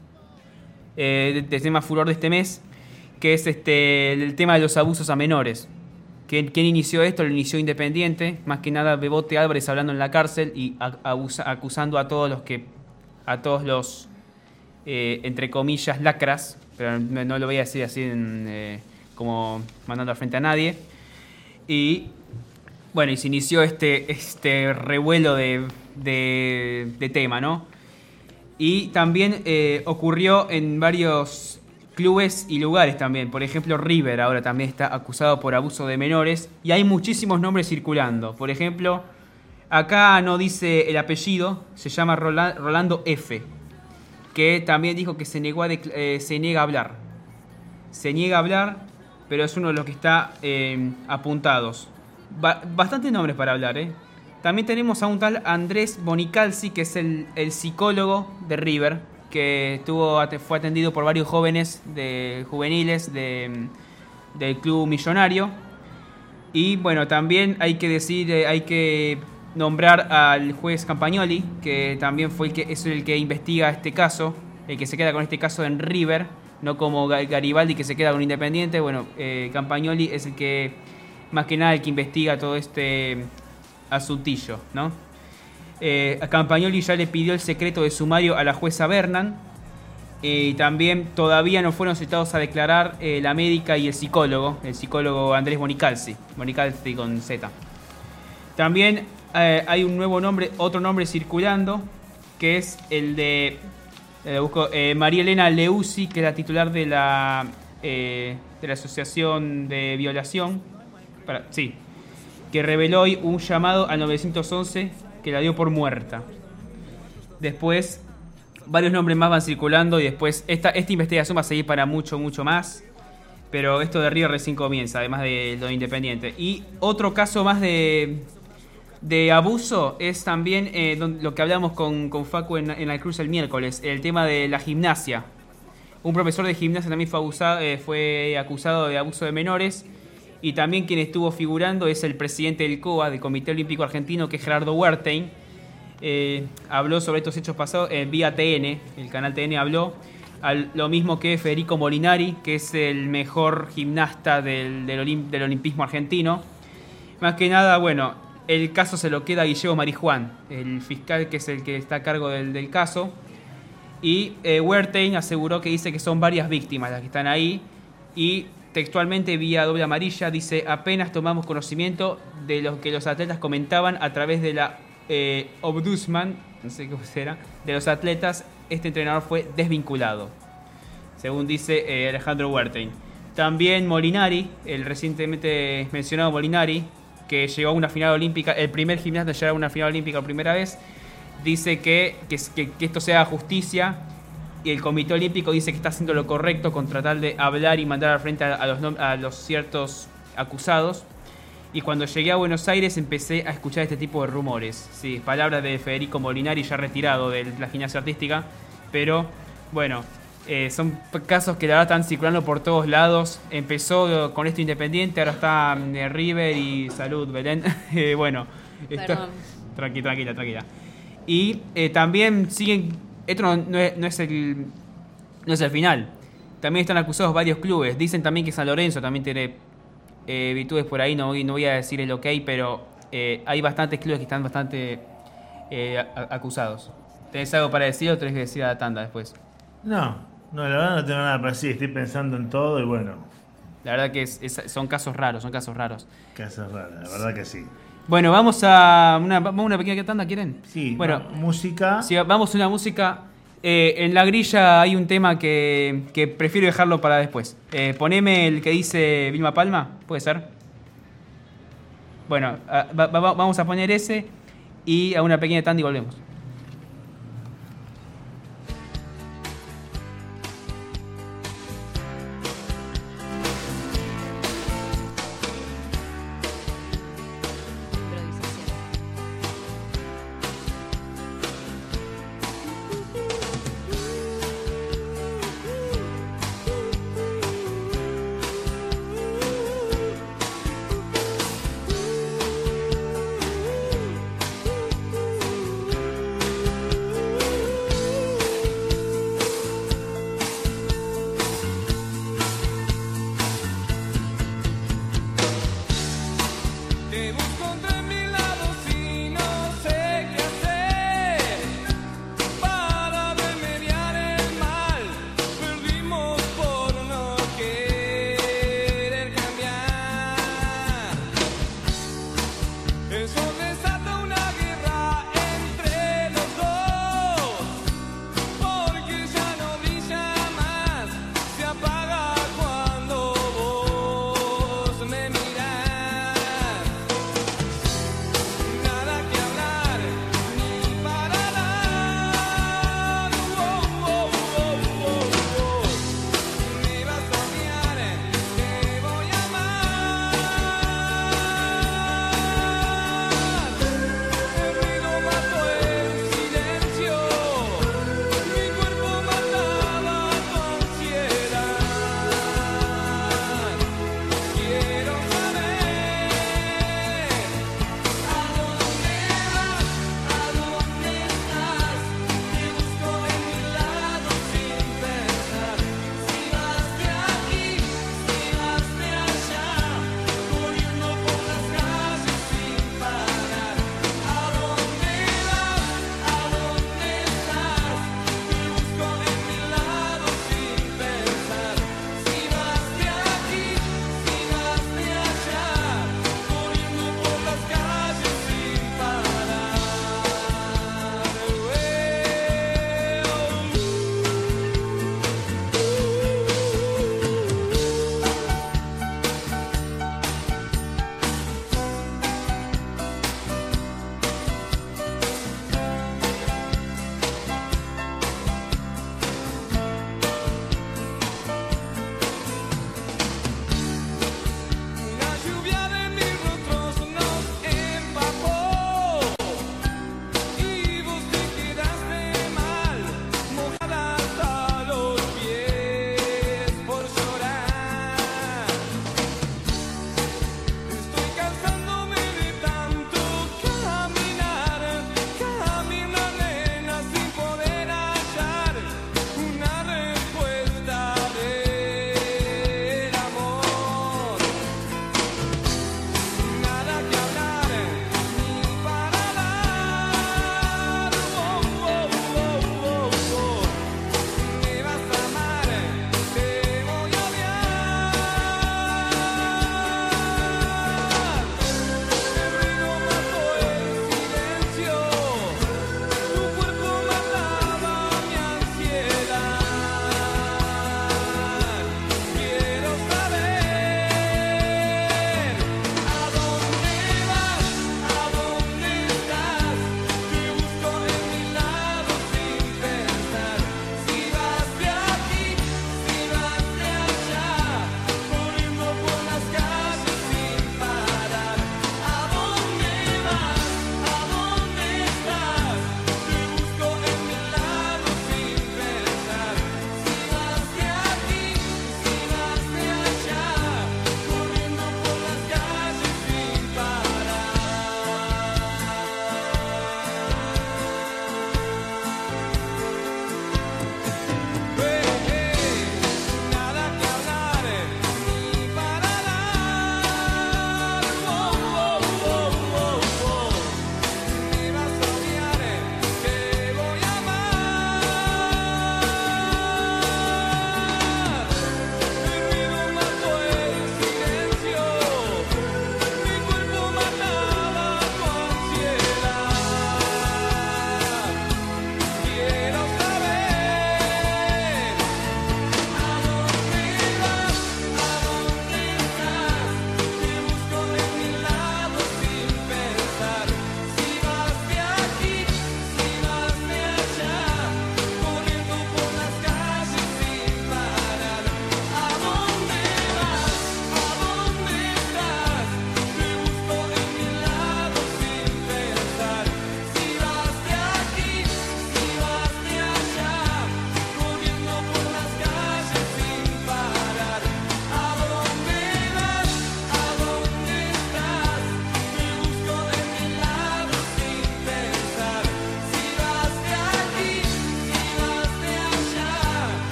El tema furor de este mes, que es el tema de los abusos a menores. ¿Quién inició esto? Lo inició Independiente, más que nada Bebote Álvarez hablando en la cárcel y acusando a todos los entre comillas lacras, pero no lo voy a decir así como mandando al frente a nadie. Y bueno, y se inició este revuelo de tema, ¿no? Y también ocurrió en varios clubes y lugares también. Por ejemplo, River ahora también está acusado por abuso de menores y hay muchísimos nombres circulando. Por ejemplo, acá no dice el apellido, se llama Rolando F., que también dijo que se niega a hablar. Se niega a hablar, pero es uno de los que está apuntados. Bastantes nombres para hablar, ¿eh? También tenemos a un tal Andrés Bonicalzi, que es el psicólogo de River, que fue atendido por varios jóvenes juveniles del club millonario. Y bueno, también hay que nombrar al juez Campagnoli, que también es el que investiga este caso, el que se queda con este caso en River, no como Garibaldi, que se queda con Independiente. Bueno, Campagnoli es el que, más que nada, el que investiga todo este asuntillo, ¿no? Campagnoli ya le pidió el secreto de sumario a la jueza Bernan. Y también todavía no fueron citados a declarar la médica y el psicólogo Andrés Bonicalzi con Z. También hay un nuevo nombre, otro nombre circulando, que es el de María Elena Leusi, que es la titular de la Asociación de Violación, que reveló hoy un llamado al 911 que la dio por muerta. Después varios nombres más van circulando y después esta investigación va a seguir para mucho más, pero esto de River recién comienza, además de lo Independiente. Y otro caso más de abuso es también lo que hablamos con Facu en la Cruz el miércoles, el tema de la gimnasia. Un profesor de gimnasia también fue acusado de abuso de menores, y también quien estuvo figurando es el presidente del COA, del Comité Olímpico Argentino, que es Gerardo Wertheim. Habló sobre estos hechos pasados vía TN, el canal TN habló, lo mismo que Federico Molinari, que es el mejor gimnasta del olimpismo argentino. Más que nada, bueno, el caso se lo queda a Guillermo Marijuán, el fiscal que es el que está a cargo del caso. Y Wertheim aseguró que dice que son varias víctimas las que están ahí, y textualmente vía doble amarilla dice: apenas tomamos conocimiento de lo que los atletas comentaban a través de la Ombudsman, no sé cómo será, de los atletas, este entrenador fue desvinculado, según dice Alejandro Wertheim. También Molinari, el recientemente mencionado Molinari, que llegó a una final olímpica, el primer gimnasta en llegar a una final olímpica por primera vez, dice que esto sea justicia, y el Comité Olímpico dice que está haciendo lo correcto con tratar de hablar y mandar al frente a los ciertos acusados. Y cuando llegué a Buenos Aires empecé a escuchar este tipo de rumores. Sí, palabras de Federico Molinari, ya retirado de la gimnasia artística. Pero, bueno, son casos que la verdad están circulando por todos lados. Empezó con esto Independiente, ahora está River y Salud, Belén. Bueno, tranquila. Y también siguen... Esto no es el final. También están acusados varios clubes. Dicen también que San Lorenzo también tiene virtudes por ahí, no voy a decir el ok, pero hay bastantes clubes que están bastante acusados. ¿Tenés algo para decir o tenés que decir a la tanda después? No, la verdad no tengo nada para decir, estoy pensando en todo y bueno. La verdad que son casos raros. Casos raros, la verdad que sí. Bueno, vamos a una pequeña tanda, ¿quieren? Sí, bueno, música. Sí, vamos a una música. En la grilla hay un tema que prefiero dejarlo para después. Poneme el que dice Vilma Palma, ¿puede ser? Bueno, vamos a poner ese y a una pequeña tanda y volvemos.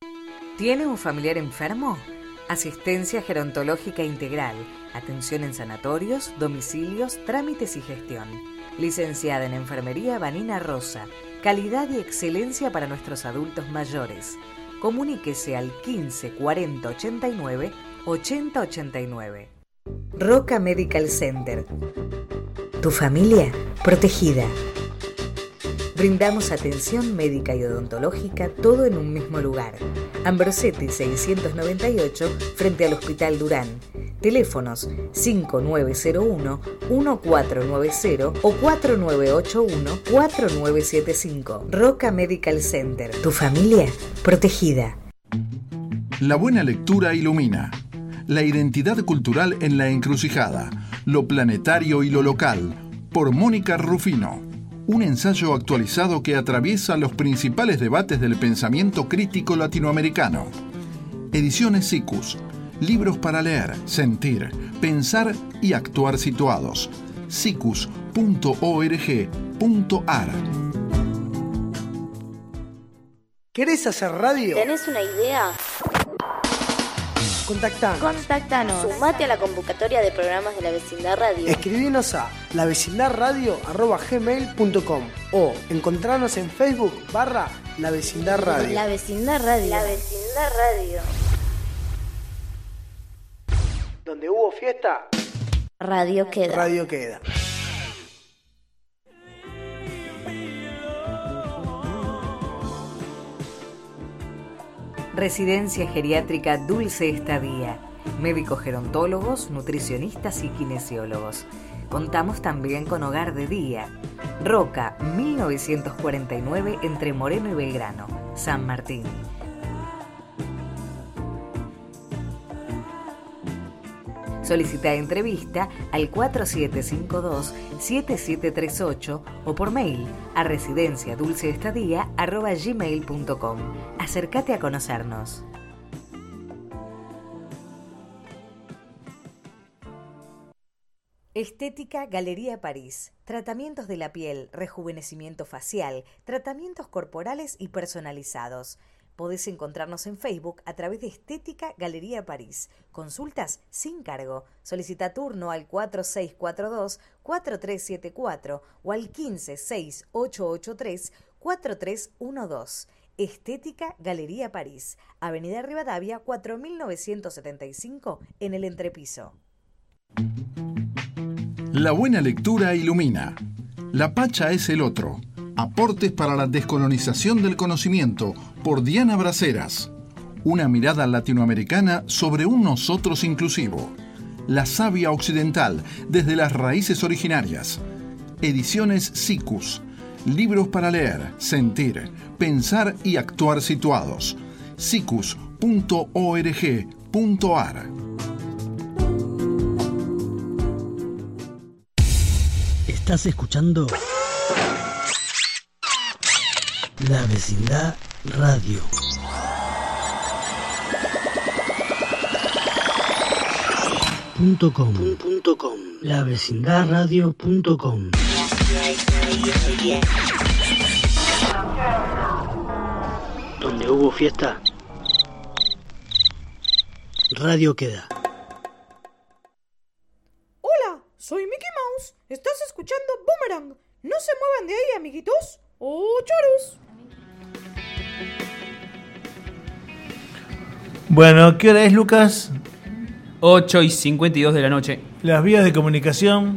¿Tiene un familiar enfermo? Asistencia gerontológica integral, atención en sanatorios, domicilios, trámites y gestión. Licenciada en Enfermería Vanina Rosa, calidad y excelencia para nuestros adultos mayores. Comuníquese al 15 40 89 80 89. Roca Medical Center. Tu familia protegida. Brindamos atención médica y odontológica todo en un mismo lugar. Ambrosetti 698 frente al Hospital Durán. Teléfonos 5901-1490 o 4981-4975. Roca Medical Center. Tu familia protegida. La buena lectura ilumina. La identidad cultural en la encrucijada. Lo planetario y lo local. Por Mónica Rufino. Un ensayo actualizado que atraviesa los principales debates del pensamiento crítico latinoamericano. Ediciones SICUS. Libros para leer, sentir, pensar y actuar situados. sicus.org.ar. ¿Querés hacer radio? ¿Tenés una idea? Contactanos. Sumate a la convocatoria de programas de la Vecindad Radio. Escribinos a lavecindadradio@gmail.com o encontrarnos en Facebook /La Vecindad Radio. La Vecindad Radio. La Vecindad Radio. Donde hubo fiesta, Radio queda. radio queda. Residencia Geriátrica Dulce Estadía. Médicos gerontólogos, nutricionistas y kinesiólogos. Contamos también con hogar de día. Roca, 1949, entre Moreno y Belgrano, San Martín. Solicita entrevista al 4752-7738 o por mail a residenciadulceestadía@gmail.com. Acércate a conocernos. Estética Galería París. Tratamientos de la piel, rejuvenecimiento facial, tratamientos corporales y personalizados. Podés encontrarnos en Facebook a través de Estética Galería París. Consultas sin cargo. Solicita turno al 4642-4374 o al 156883-4312. Estética Galería París. Avenida Rivadavia 4975 en el entrepiso. La buena lectura ilumina. La Pacha es el otro. Aportes para la descolonización del conocimiento, por Diana Braceras. Una mirada latinoamericana sobre un nosotros inclusivo. La savia occidental, desde las raíces originarias. Ediciones SICUS. Libros para leer, sentir, pensar y actuar situados. sicus.org.ar. ¿Estás escuchando? La Vecindad Radio. .com. Lavecindadradio.com. Donde hubo fiesta, radio queda. Hola, soy Mickey Mouse. Estás escuchando Boomerang. No se muevan de ahí, amiguitos. ¡Oh, choros! Bueno, ¿qué hora es, Lucas? 8:52 de la noche. Las vías de comunicación.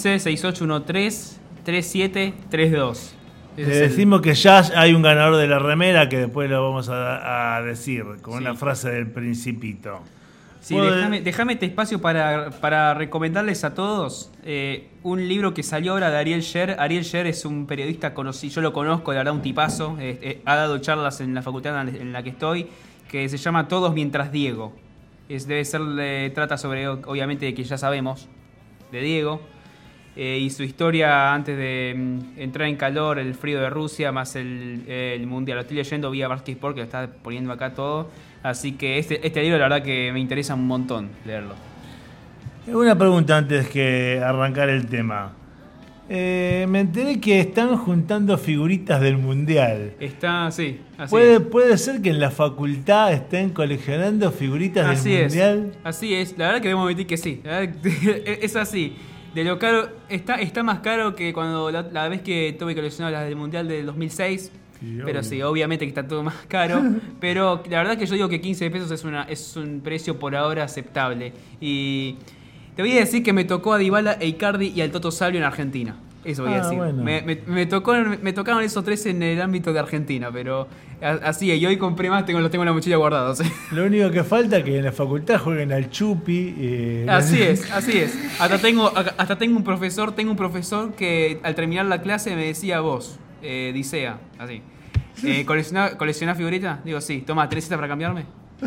15-6813-3732. Le decimos que ya hay un ganador de la remera, que después lo vamos a decir con una frase del Principito. Sí, déjame este espacio para recomendarles a todos un libro que salió ahora de Ariel Sher. Ariel Sher es un periodista conocido, yo lo conozco, de verdad, un tipazo. Ha dado charlas en la facultad en la que estoy, que se llama Todos mientras Diego. Trata sobre, obviamente, de que ya sabemos, de Diego. Y su historia antes de entrar en calor, el frío de Rusia, más el mundial. Lo estoy leyendo vía Barsky Sport, que lo está poniendo acá todo. Así que este libro, la verdad, que me interesa un montón leerlo. Una pregunta antes que arrancar el tema. Me enteré que están juntando figuritas del Mundial. Está, sí, así ¿Puede ser que en la facultad estén coleccionando figuritas del Mundial? Así es, la verdad que debemos admitir que sí. La verdad que es así. De lo caro, está más caro que cuando la vez que tuve que coleccionar las del Mundial del 2006. Sí, pero sí, obviamente que está todo más caro. Pero la verdad que yo digo que 15 pesos es un precio por ahora aceptable. Y te voy a decir que me tocó a Dybala, a Icardi y al Toto Salvio en Argentina. Eso voy a decir. Bueno. Me tocaron esos tres en el ámbito de Argentina, pero así es. Y hoy compré más, los tengo en la mochila guardados. Lo único que falta es que en la facultad jueguen al chupi. Así es. Hasta tengo un profesor que al terminar la clase me decía vos, Dicea, así. ¿Coleccionás figuritas? Digo, sí. Toma, ¿tenés esta para cambiarme?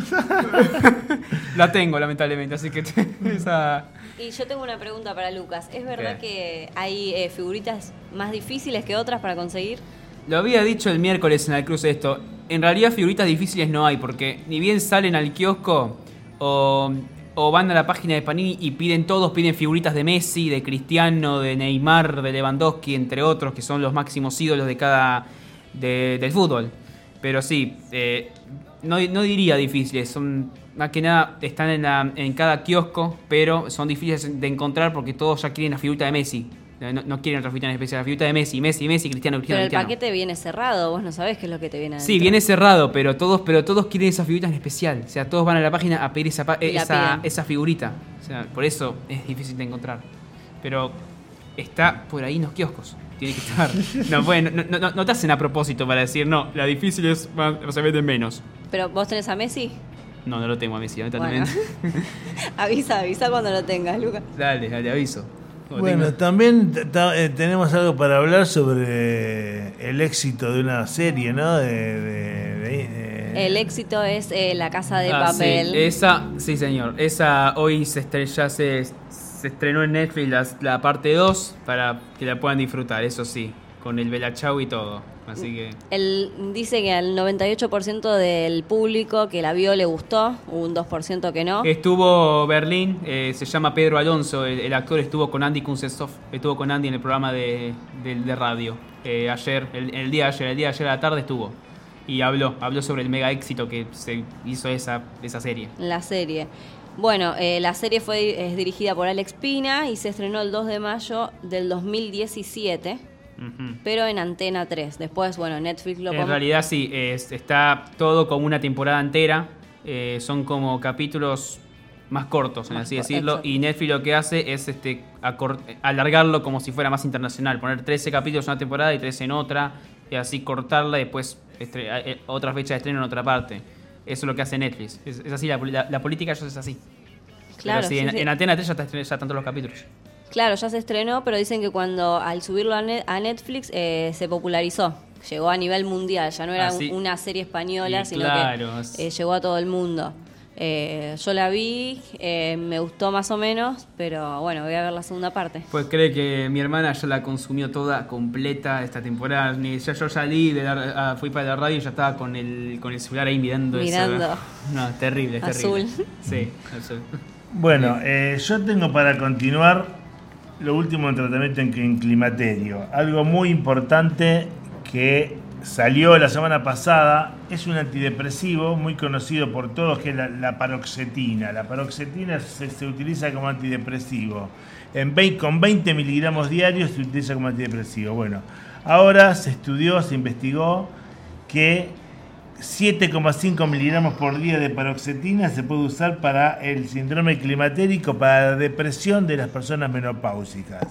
La tengo, lamentablemente, así que esa... Y yo tengo una pregunta para Lucas. ¿Es verdad que hay figuritas más difíciles que otras para conseguir? Lo había dicho el miércoles en el cruce esto. En realidad figuritas difíciles no hay, porque ni bien salen al kiosco o van a la página de Panini y piden figuritas de Messi, de Cristiano, de Neymar, de Lewandowski, entre otros, que son los máximos ídolos del fútbol. Pero sí, no diría difíciles, son más que nada están en cada kiosco, pero son difíciles de encontrar porque todos ya quieren la figurita de Messi. No quieren otra figurita en especial, la figurita de Messi, Cristiano. Pero el paquete viene cerrado, vos no sabés qué es lo que te viene adentro. Sí, viene cerrado, pero todos quieren esa figurita en especial. O sea, todos van a la página a pedir esa figurita. O sea, por eso es difícil de encontrar. Pero está por ahí en los kioscos. Tiene que estar. No te hacen a propósito para decir, no, la difícil se venden menos. ¿Pero vos tenés a Messi? No lo tengo a Messi, bueno. avisa cuando lo tengas, Lucas. Dale, aviso. Bueno, también tenemos algo para hablar sobre el éxito de una serie, ¿no? El éxito es La Casa de Papel. Sí, señor. Esa hoy se estrenó en Netflix la parte 2 para que la puedan disfrutar, eso sí, con el Bella Ciao y todo. Así que... Él dice que al 98% del público que la vio le gustó, hubo un 2% que no. Estuvo Berlín, se llama Pedro Alonso, el actor estuvo con Andy Kuznetsov, estuvo con Andy en el programa de radio. Ayer, el día de ayer a la tarde estuvo y habló sobre el mega éxito que se hizo esa serie. La serie. Bueno, la serie es dirigida por Alex Pina y se estrenó el 2 de mayo del 2017. Pero en Antena 3. Después, Netflix lo En realidad sí, está todo como una temporada entera. Son como capítulos más cortos, así decirlo. Exacto. Y Netflix lo que hace es alargarlo como si fuera más internacional. Poner 13 capítulos en una temporada y 13 en otra. Y así cortarla y después otra fecha de estreno en otra parte. Eso es lo que hace Netflix. Es así, la política de ellos es así. Claro, sí, en Antena 3 ya están todos los capítulos. Claro, ya se estrenó, pero dicen que al subirlo a Netflix se popularizó. Llegó a nivel mundial, ya no era una serie española, sino que llegó a todo el mundo. Yo la vi, me gustó más o menos, pero voy a ver la segunda parte. Pues cree que mi hermana ya la consumió toda completa esta temporada. Yo salí, fui para la radio y ya estaba con el celular ahí mirando. Eso. No, terrible, azul. Terrible. Sí, azul. Bueno, yo tengo para continuar lo último en tratamiento en climaterio. Algo muy importante que salió la semana pasada es un antidepresivo muy conocido por todos, que es la paroxetina. La paroxetina se utiliza como antidepresivo. Con 20 miligramos diarios se utiliza como antidepresivo. Bueno, ahora se investigó que 7,5 miligramos por día de paroxetina se puede usar para el síndrome climatérico, para la depresión de las personas menopáusicas.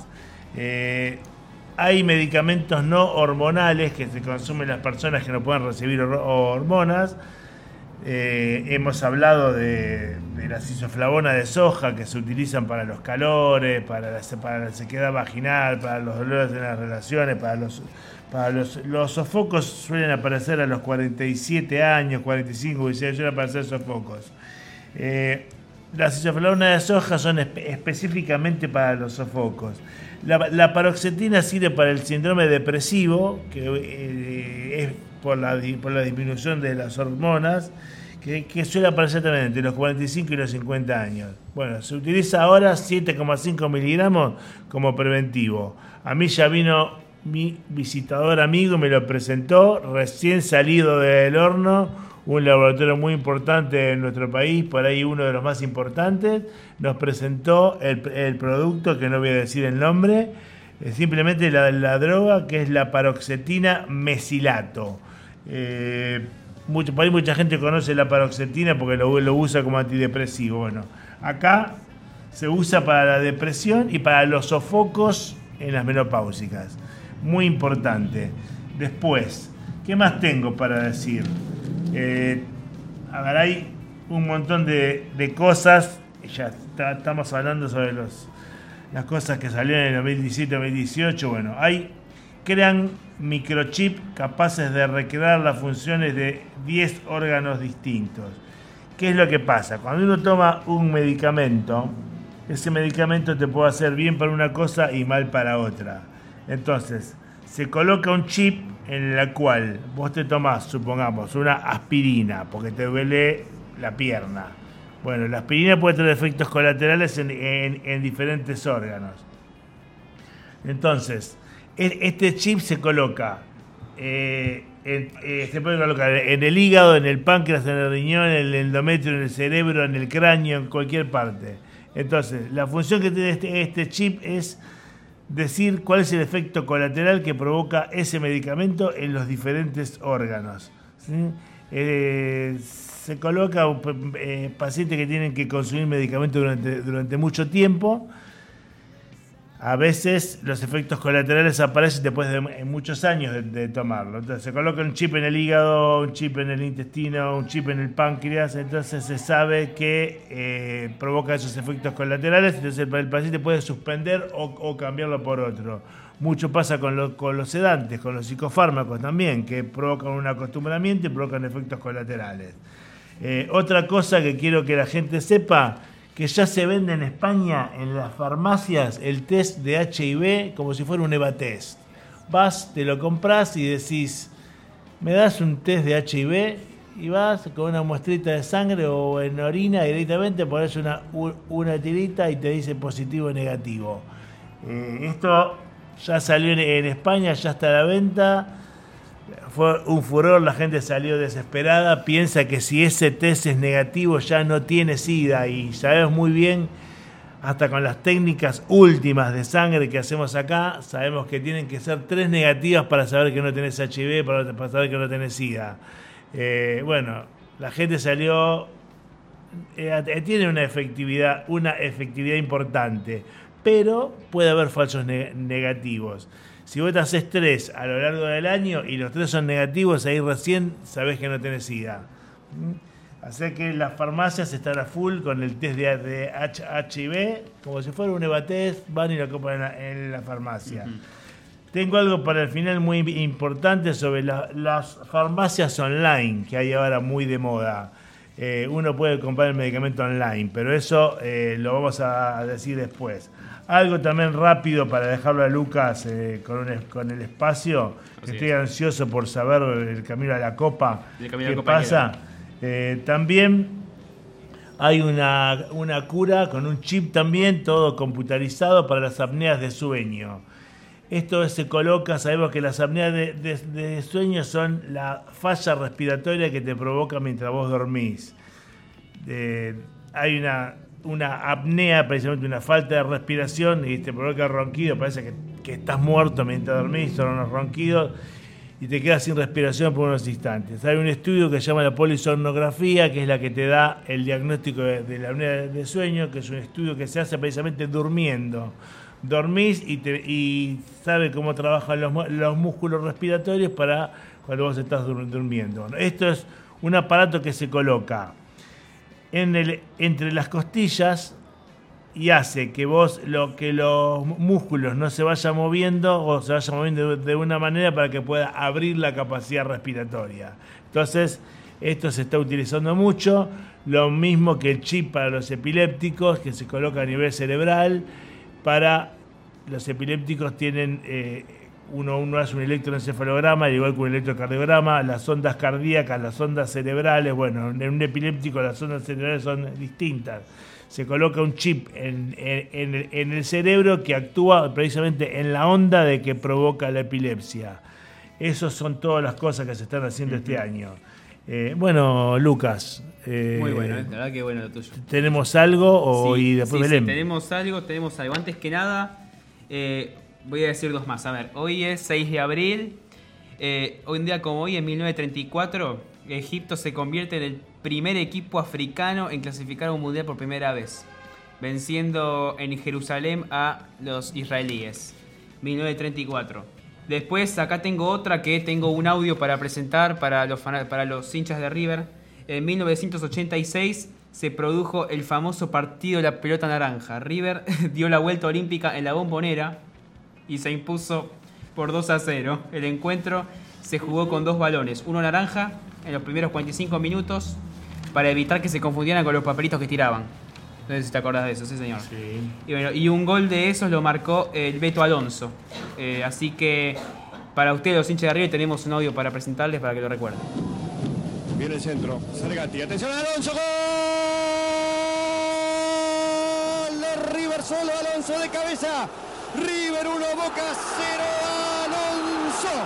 Hay medicamentos no hormonales que se consumen las personas que no pueden recibir hormonas. Hemos hablado de la isoflavona de soja que se utilizan para los calores, para la sequedad vaginal, para los dolores de las relaciones, los sofocos suelen aparecer a los 47 años, 45, suelen aparecer sofocos. Las isoflavonas de soja son específicamente para los sofocos. La paroxetina sirve para el síndrome depresivo, que es por la disminución de las hormonas, que suele aparecer también entre los 45 y los 50 años. Bueno, se utiliza ahora 7,5 miligramos como preventivo. A mí ya vino mi visitador amigo, me lo presentó, recién salido del horno, un laboratorio muy importante en nuestro país, por ahí uno de los más importantes, nos presentó el producto, que no voy a decir el nombre, simplemente la droga, que es la paroxetina mesilato. Por ahí mucha gente conoce la paroxetina porque lo usa como antidepresivo. Bueno, acá se usa para la depresión y para los sofocos en las menopáusicas. Muy importante. Después, ¿qué más tengo para decir? A ver, hay un montón de cosas. Ya estamos hablando sobre las cosas que salieron en el 2017-2018. Bueno, crean microchip capaces de recrear las funciones de 10 órganos distintos. ¿Qué es lo que pasa? Cuando uno toma un medicamento, ese medicamento te puede hacer bien para una cosa y mal para otra. Entonces, se coloca un chip en la cual vos te tomás, supongamos, una aspirina porque te duele la pierna. Bueno, la aspirina puede tener efectos colaterales en diferentes órganos. Entonces, este chip se coloca, se puede colocar en el hígado, en el páncreas, en el riñón, en el endometrio, en el cerebro, en el cráneo, en cualquier parte. Entonces, la función que tiene este chip es decir cuál es el efecto colateral que provoca ese medicamento en los diferentes órganos. ¿Sí? Se coloca pacientes que tienen que consumir medicamentos durante mucho tiempo. A veces los efectos colaterales aparecen después de muchos años de tomarlo. Entonces se coloca un chip en el hígado, un chip en el intestino, un chip en el páncreas. Entonces se sabe que provoca esos efectos colaterales. Entonces el paciente puede suspender o cambiarlo por otro. Mucho pasa con los sedantes, con los psicofármacos también, que provocan un acostumbramiento y provocan efectos colaterales. Otra cosa que quiero que la gente sepa, que ya se vende en España en las farmacias el test de HIV como si fuera un EVA-test. Vas, te lo compras y decís, ¿me das un test de HIV? Y vas con una muestrita de sangre o en orina directamente, pones una tirita y te dice positivo o negativo. Esto ya salió en España, ya está a la venta. Fue un furor, la gente salió desesperada, piensa que si ese test es negativo ya no tiene SIDA, y sabemos muy bien, hasta con las técnicas últimas de sangre que hacemos acá, sabemos que tienen que ser 3 negativas para saber que no tenés HIV, para saber que no tenés SIDA. Bueno, la gente salió, tiene una efectividad importante, pero puede haber falsos negativos. Si vos te haces 3 a lo largo del año y los 3 son negativos, ahí recién sabés que no tenés SIDA. Así que las farmacias están a full con el test de HIV, como si fuera un EVA-test, van y lo compran en la farmacia. Uh-huh. Tengo algo para el final muy importante sobre las farmacias online, que hay ahora muy de moda. Uno puede comprar el medicamento online, pero eso lo vamos a decir después. Algo también rápido para dejarlo a Lucas con el espacio. Así estoy ansioso por saber el camino a la copa. ¿Qué pasa? También hay una cura con un chip también, todo computarizado para las apneas de sueño. Esto se coloca, sabemos que las apneas de sueño son la falla respiratoria que te provoca mientras vos dormís. Hay una apnea, precisamente una falta de respiración, y te provoca ronquido, parece que estás muerto mientras dormís, son unos ronquidos, y te quedas sin respiración por unos instantes. Hay un estudio que se llama la polisomnografía, que es la que te da el diagnóstico de la apnea de sueño, que es un estudio que se hace precisamente durmiendo. Dormís y sabe cómo trabajan los músculos respiratorios para cuando vos estás durmiendo. Bueno, esto es un aparato que se coloca entre las costillas y hace que los músculos no se vayan moviendo, o se vayan moviendo de una manera para que pueda abrir la capacidad respiratoria. Entonces, esto se está utilizando mucho, lo mismo que el chip para los epilépticos, que se coloca a nivel cerebral. Para los epilépticos tienen uno hace un electroencefalograma, al igual que un electrocardiograma, las ondas cardíacas, las ondas cerebrales, bueno, en un epiléptico las ondas cerebrales son distintas. Se coloca un chip en el cerebro que actúa precisamente en la onda de que provoca la epilepsia. Esas son todas las cosas que se están haciendo este año. Bueno, Lucas. Muy bueno, la verdad que bueno lo tuyo. ¿Tenemos algo y después Belén? Sí, tenemos algo. Antes que nada, voy a decir dos más. A ver, hoy es 6 de abril. Hoy en día como hoy, en 1934, Egipto se convierte en el primer equipo africano en clasificar a un mundial por primera vez, venciendo en Jerusalén a los israelíes. 1934. Después acá tengo otra que tengo un audio para presentar para los hinchas de River. En 1986 se produjo el famoso partido de la pelota naranja. River dio la vuelta olímpica en la Bombonera y se impuso por 2-0. El encuentro se jugó con 2 balones, uno naranja en los primeros 45 minutos para evitar que se confundieran con los papelitos que tiraban. No sé si te acordás de eso, sí señor. Sí. Y, bueno, y un gol de esos lo marcó el Beto Alonso. Así que para ustedes, los hinchas de River, tenemos un audio para presentarles para que lo recuerden. Viene el centro, Zargatti, atención Alonso, gol de River, solo Alonso de cabeza. River 1, Boca 0, Alonso.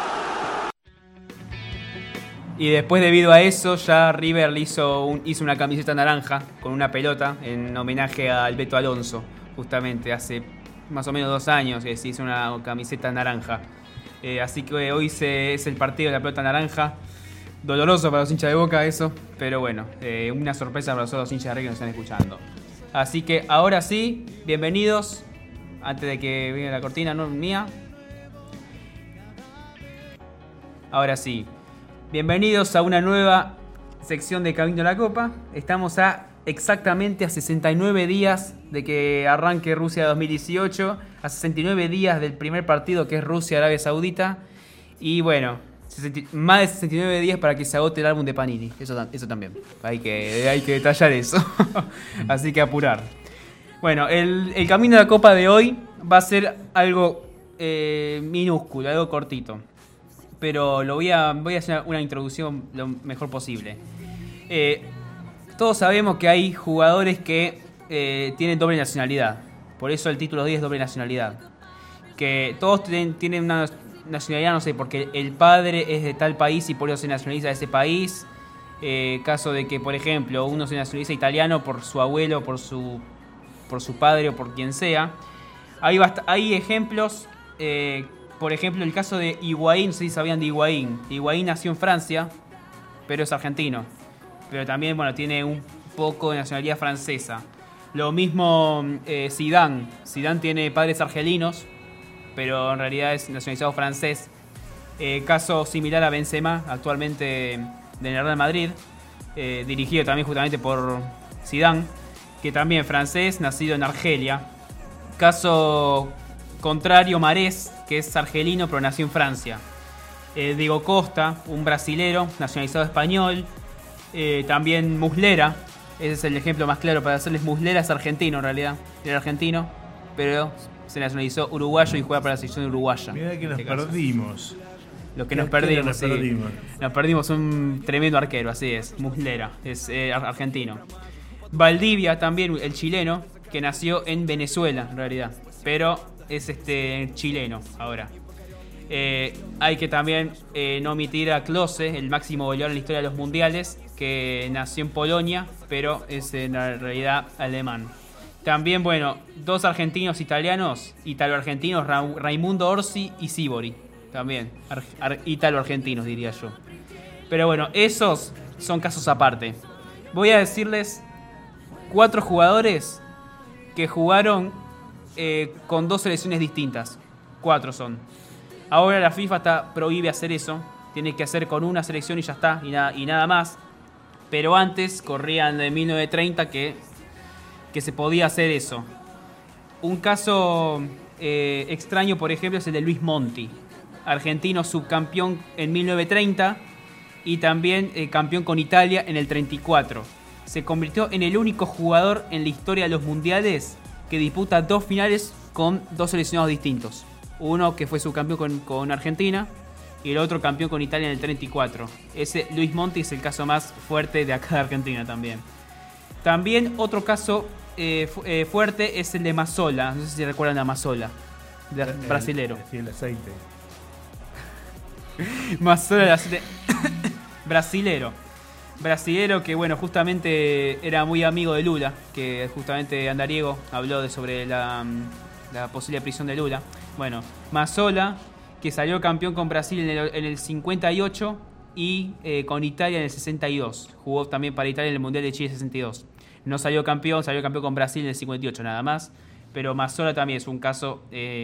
Y después, debido a eso, ya River hizo una camiseta naranja con una pelota en homenaje al Beto Alonso. Justamente hace más o menos 2 años que se hizo una camiseta naranja. Así que hoy es el partido de la pelota naranja. Doloroso para los hinchas de Boca eso, pero bueno, una sorpresa para todos los hinchas de River que nos están escuchando. Así que ahora sí, bienvenidos. Antes de que venga la cortina, no mía. Ahora sí. Bienvenidos a una nueva sección de Camino a la Copa. Estamos exactamente a 69 días de que arranque Rusia 2018, a 69 días del primer partido que es Rusia-Arabia Saudita. Y bueno, más de 69 días para que se agote el álbum de Panini. Eso también, hay que detallar eso. Así que apurar. Bueno, el Camino a la Copa de hoy va a ser algo minúsculo, algo cortito. Pero voy a hacer una introducción lo mejor posible. Todos sabemos que hay jugadores que tienen doble nacionalidad. Por eso el título 10 es doble nacionalidad. Que todos tienen una nacionalidad, no sé, porque el padre es de tal país y por eso se nacionaliza de ese país. Caso de que, por ejemplo, uno se nacionaliza italiano por su abuelo, por su padre o por quien sea. Hay ejemplos. Por ejemplo, el caso de Higuaín, no sé si sabían de Higuaín. Higuaín nació en Francia, pero es argentino. Pero también, bueno, tiene un poco de nacionalidad francesa. Lo mismo Zidane. Zidane tiene padres argelinos, pero en realidad es nacionalizado francés. Caso similar a Benzema, actualmente del Real Madrid, dirigido también justamente por Zidane, que también francés, nacido en Argelia. Caso contrario, Marés, que es argelino pero nació en Francia. Diego Costa, un brasilero nacionalizado español. También Muslera, ese es el ejemplo más claro para hacerles. Muslera es argentino en realidad, era argentino, pero se nacionalizó uruguayo y juega para la selección uruguaya. Mirá que nos perdimos. Lo que nos perdimos, sí. Nos perdimos un tremendo arquero, así es. Muslera, es argentino. Valdivia también, el chileno, que nació en Venezuela en realidad, pero es chileno ahora. Hay que también no omitir a Klose, el máximo goleador en la historia de los mundiales, que nació en Polonia, pero es en realidad alemán. También, bueno, 2 argentinos italo-argentinos, Raimundo Orsi y Sibori. También, italo-argentinos diría yo. Pero bueno, esos son casos aparte. Voy a decirles 4 jugadores que jugaron con 2 selecciones distintas. 4 son. Ahora la FIFA prohíbe hacer eso. Tiene que hacer con una selección y ya está, y nada más. Pero antes corrían de 1930 que se podía hacer eso. Un caso extraño, por ejemplo, es el de Luis Monti, argentino subcampeón en 1930 y también campeón con Italia en el 34. Se convirtió en el único jugador en la historia de los mundiales que disputa 2 finales con 2 seleccionados distintos. Uno que fue subcampeón con Argentina y el otro campeón con Italia en el 34. Ese Luis Monti es el caso más fuerte de acá de Argentina también. También otro caso fuerte es el de Mazzola. No sé si recuerdan a Mazzola, brasilero. Sí, el aceite. Mazzola, el aceite. Brasilero que, bueno, justamente era muy amigo de Lula, que justamente Andariego habló sobre la posible prisión de Lula. Bueno, Mazzola, que salió campeón con Brasil en el 58 y con Italia en el 62. Jugó también para Italia en el Mundial de Chile 62. No salió campeón con Brasil en el 58 nada más. Pero Mazzola también es un caso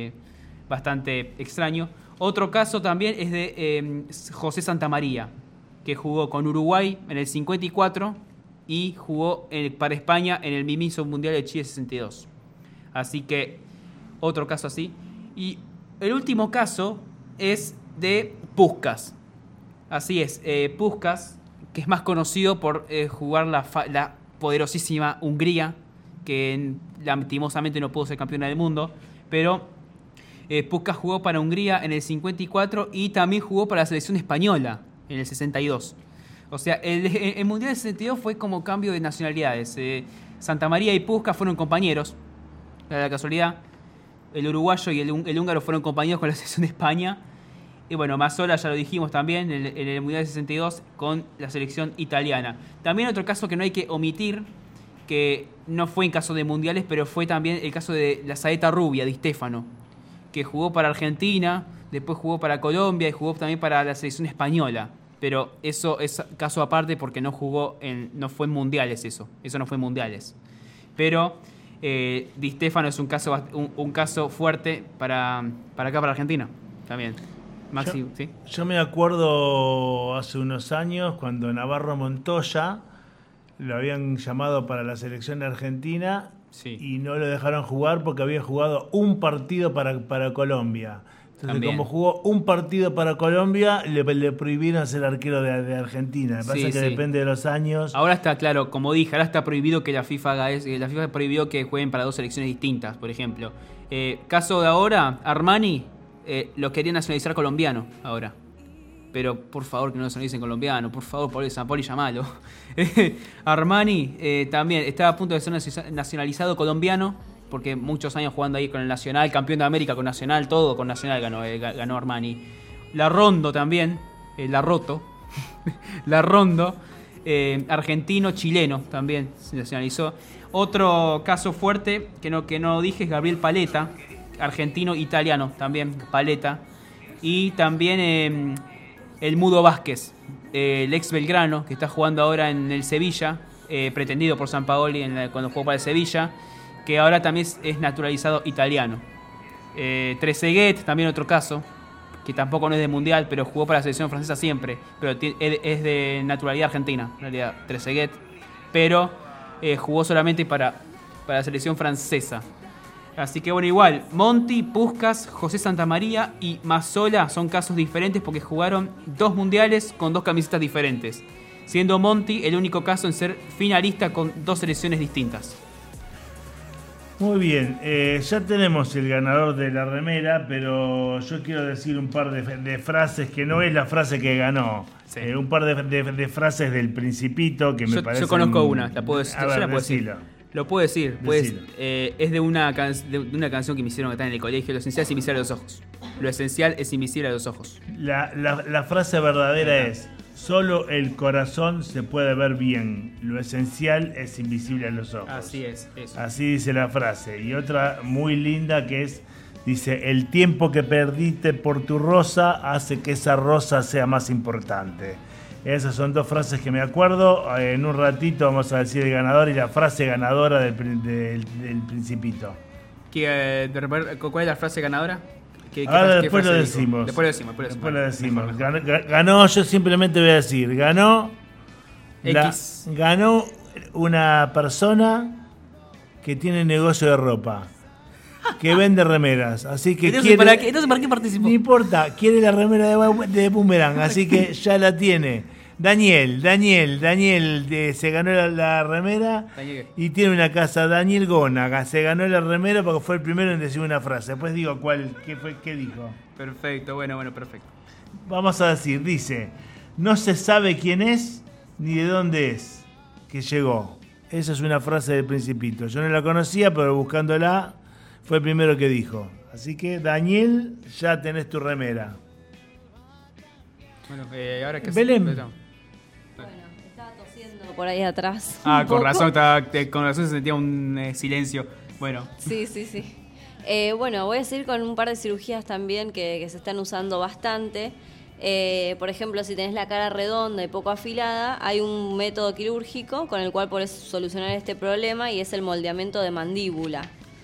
bastante extraño. Otro caso también es de José Santamaría, que jugó con Uruguay en el 54 y jugó para España en el mismo Mundial de Chile 62. Así que otro caso así. Y el último caso es de Puskás. Así es, Puskás, que es más conocido por jugar la poderosísima Hungría, que lastimosamente no pudo ser campeona del mundo, pero Puskás jugó para Hungría en el 54 y también jugó para la selección española en el 62. O sea, el Mundial del 62 fue como cambio de nacionalidades. Santamaría y Puskás fueron compañeros, la casualidad. El uruguayo y el húngaro fueron compañeros con la selección de España. Y bueno, Mazzola ya lo dijimos también en el Mundial del 62 con la selección italiana. También otro caso que no hay que omitir, que no fue en caso de mundiales, pero fue también el caso de la Saeta Rubia, Di Stéfano, que jugó para Argentina, después jugó para Colombia y jugó también para la selección española. Pero eso es caso aparte porque no fue en mundiales eso no fue en mundiales. Pero Di Stéfano es un caso fuerte para acá, para Argentina también. Maxi, ¿sí? Yo me acuerdo hace unos años cuando Navarro Montoya lo habían llamado para la selección argentina, sí, y no lo dejaron jugar porque había jugado un partido para Colombia. Entonces, también, como jugó un partido para Colombia, le prohibieron ser arquero de Argentina. Me parece que depende de los años. Ahora está claro, como dije, ahora está prohibido que la FIFA haga eso. La FIFA prohibió que jueguen para dos selecciones distintas, por ejemplo. Caso de ahora, Armani lo quería nacionalizar colombiano ahora. Pero por favor que no lo nacionalicen colombiano, por favor, Pablo Sampoli, llamalo. Armani también estaba a punto de ser nacionalizado colombiano, porque muchos años jugando ahí con el Nacional, campeón de América con Nacional, todo con Nacional ganó Armani. Larrondo también, Larrondo, argentino, chileno también se nacionalizó. Otro caso fuerte que no dije es Gabriel Paletta, argentino, italiano también, Paletta. Y también el Mudo Vázquez, el ex Belgrano, que está jugando ahora en el Sevilla, pretendido por Sampaoli cuando jugó para el Sevilla, que ahora también es naturalizado italiano. Trezeguet, también otro caso, que tampoco no es de mundial, pero jugó para la selección francesa siempre, pero es de naturalidad argentina, en realidad, Trezeguet, pero jugó solamente para la selección francesa. Así que bueno, igual, Monti, Puskás, José Santamaría y Mazzola son casos diferentes porque jugaron 2 mundiales con 2 camisetas diferentes, siendo Monti el único caso en ser finalista con 2 selecciones distintas. Muy bien, ya tenemos el ganador de la remera, pero yo quiero decir un par de frases que no es la frase que ganó. Sí. Un par de frases del Principito que me parecen... Yo conozco una, la puedo decir. Lo puedo decir, es de una canción que me hicieron cantar en el colegio. Lo esencial es invisible a los ojos. Lo esencial es invisible a los ojos. La frase verdadera es: solo el corazón se puede ver bien. Lo esencial es invisible a los ojos. Así es, eso. Así dice la frase. Y otra muy linda que dice: el tiempo que perdiste por tu rosa hace que esa rosa sea más importante. Esas son 2 frases que me acuerdo. En un ratito vamos a decir el ganador y la frase ganadora del Principito. ¿Cuál es la frase ganadora? Ahora después lo decimos. Después lo decimos. Ganó, yo simplemente voy a decir, ganó una persona que tiene negocio de ropa, que vende remeras, así que entonces, ¿para qué participó? No importa, quiere la remera de Boomerang, así que ya la tiene. Daniel se ganó la remera y tiene una casa. Daniel Gónaga se ganó la remera porque fue el primero en decir una frase. Después digo qué dijo. Perfecto, bueno, perfecto. Vamos a decir, dice, no se sabe quién es ni de dónde es que llegó. Esa es una frase del Principito. Yo no la conocía, pero buscándola fue el primero que dijo. Así que, Daniel, ya tenés tu remera. Bueno, ahora que Belén. Bueno, estaba tosiendo por ahí atrás. Con razón se sentía un silencio. Bueno. Sí. Bueno, voy a seguir con un par de cirugías también que se están usando bastante. Por ejemplo, si tenés la cara redonda y poco afilada, hay un método quirúrgico con el cual podés solucionar este problema y es el moldeamiento de mandíbula.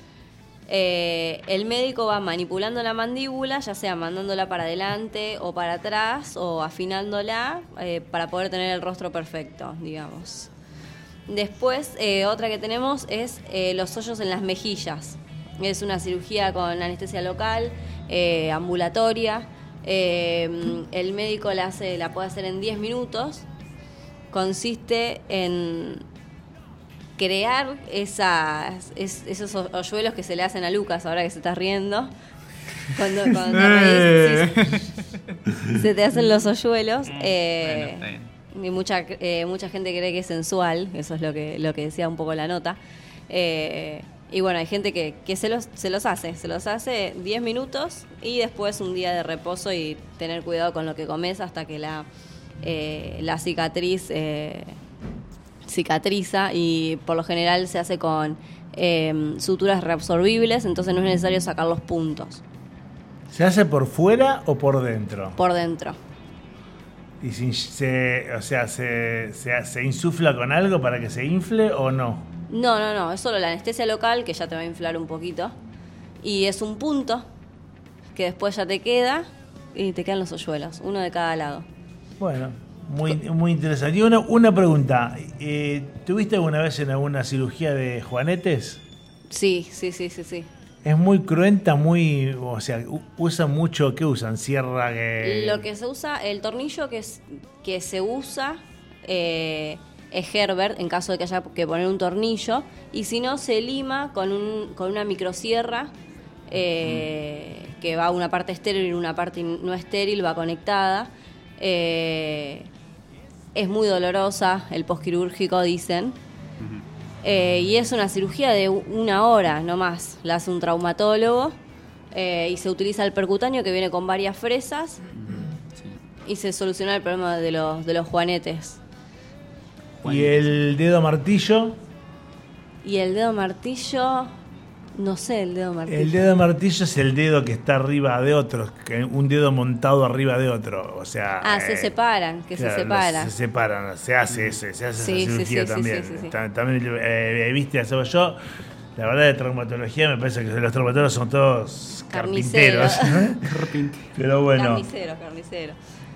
El médico va manipulando la mandíbula, ya sea mandándola para adelante o para atrás o afinándola para poder tener el rostro perfecto, digamos. Después, otra que tenemos es los hoyos en las mejillas. Es una cirugía con anestesia local, ambulatoria. El médico la puede hacer en 10 minutos. Consiste en crear esos hoyuelos que se le hacen a Lucas ahora que se está riendo. Cuando te reís, se te hacen los hoyuelos. Y mucha gente cree que es sensual, eso es lo que decía un poco la nota. Y bueno, hay gente que se los hace 10 minutos y después un día de reposo y tener cuidado con lo que comes hasta que la cicatriz cicatriza, y por lo general se hace con suturas reabsorbibles, entonces no es necesario sacar los puntos. ¿Se hace por fuera o por dentro? Por dentro. ¿Y se insufla con algo para que se infle o no? No, es solo la anestesia local, que ya te va a inflar un poquito, y es un punto que después ya te queda y te quedan los hoyuelos, uno de cada lado. Bueno, muy interesante. Y una pregunta, ¿tuviste alguna vez en alguna cirugía de juanetes? Sí. Es muy cruenta, usa mucho, ¿qué usan? Sierra que... Lo que se usa, el tornillo que se usa es Herbert, en caso de que haya que poner un tornillo, y si no, se lima con una microsierra que va a una parte estéril y una parte no estéril, va conectada. Es muy dolorosa, el posquirúrgico, dicen. Y es una cirugía de 1 hora, no más. La hace un traumatólogo y se utiliza el percutáneo, que viene con varias fresas, y se soluciona el problema de los juanetes. ¿Y el dedo martillo? Y el dedo martillo, no sé, el dedo martillo. El dedo martillo es el dedo que está arriba de otro, un dedo montado arriba de otro, o sea... se separan, claro, se separan. Se separan, se hace esa cirugía también. Sí. También, viste, hacemos yo, la verdad de traumatología me parece que los traumatólogos son todos carpinteros. Pero bueno. Carnicero.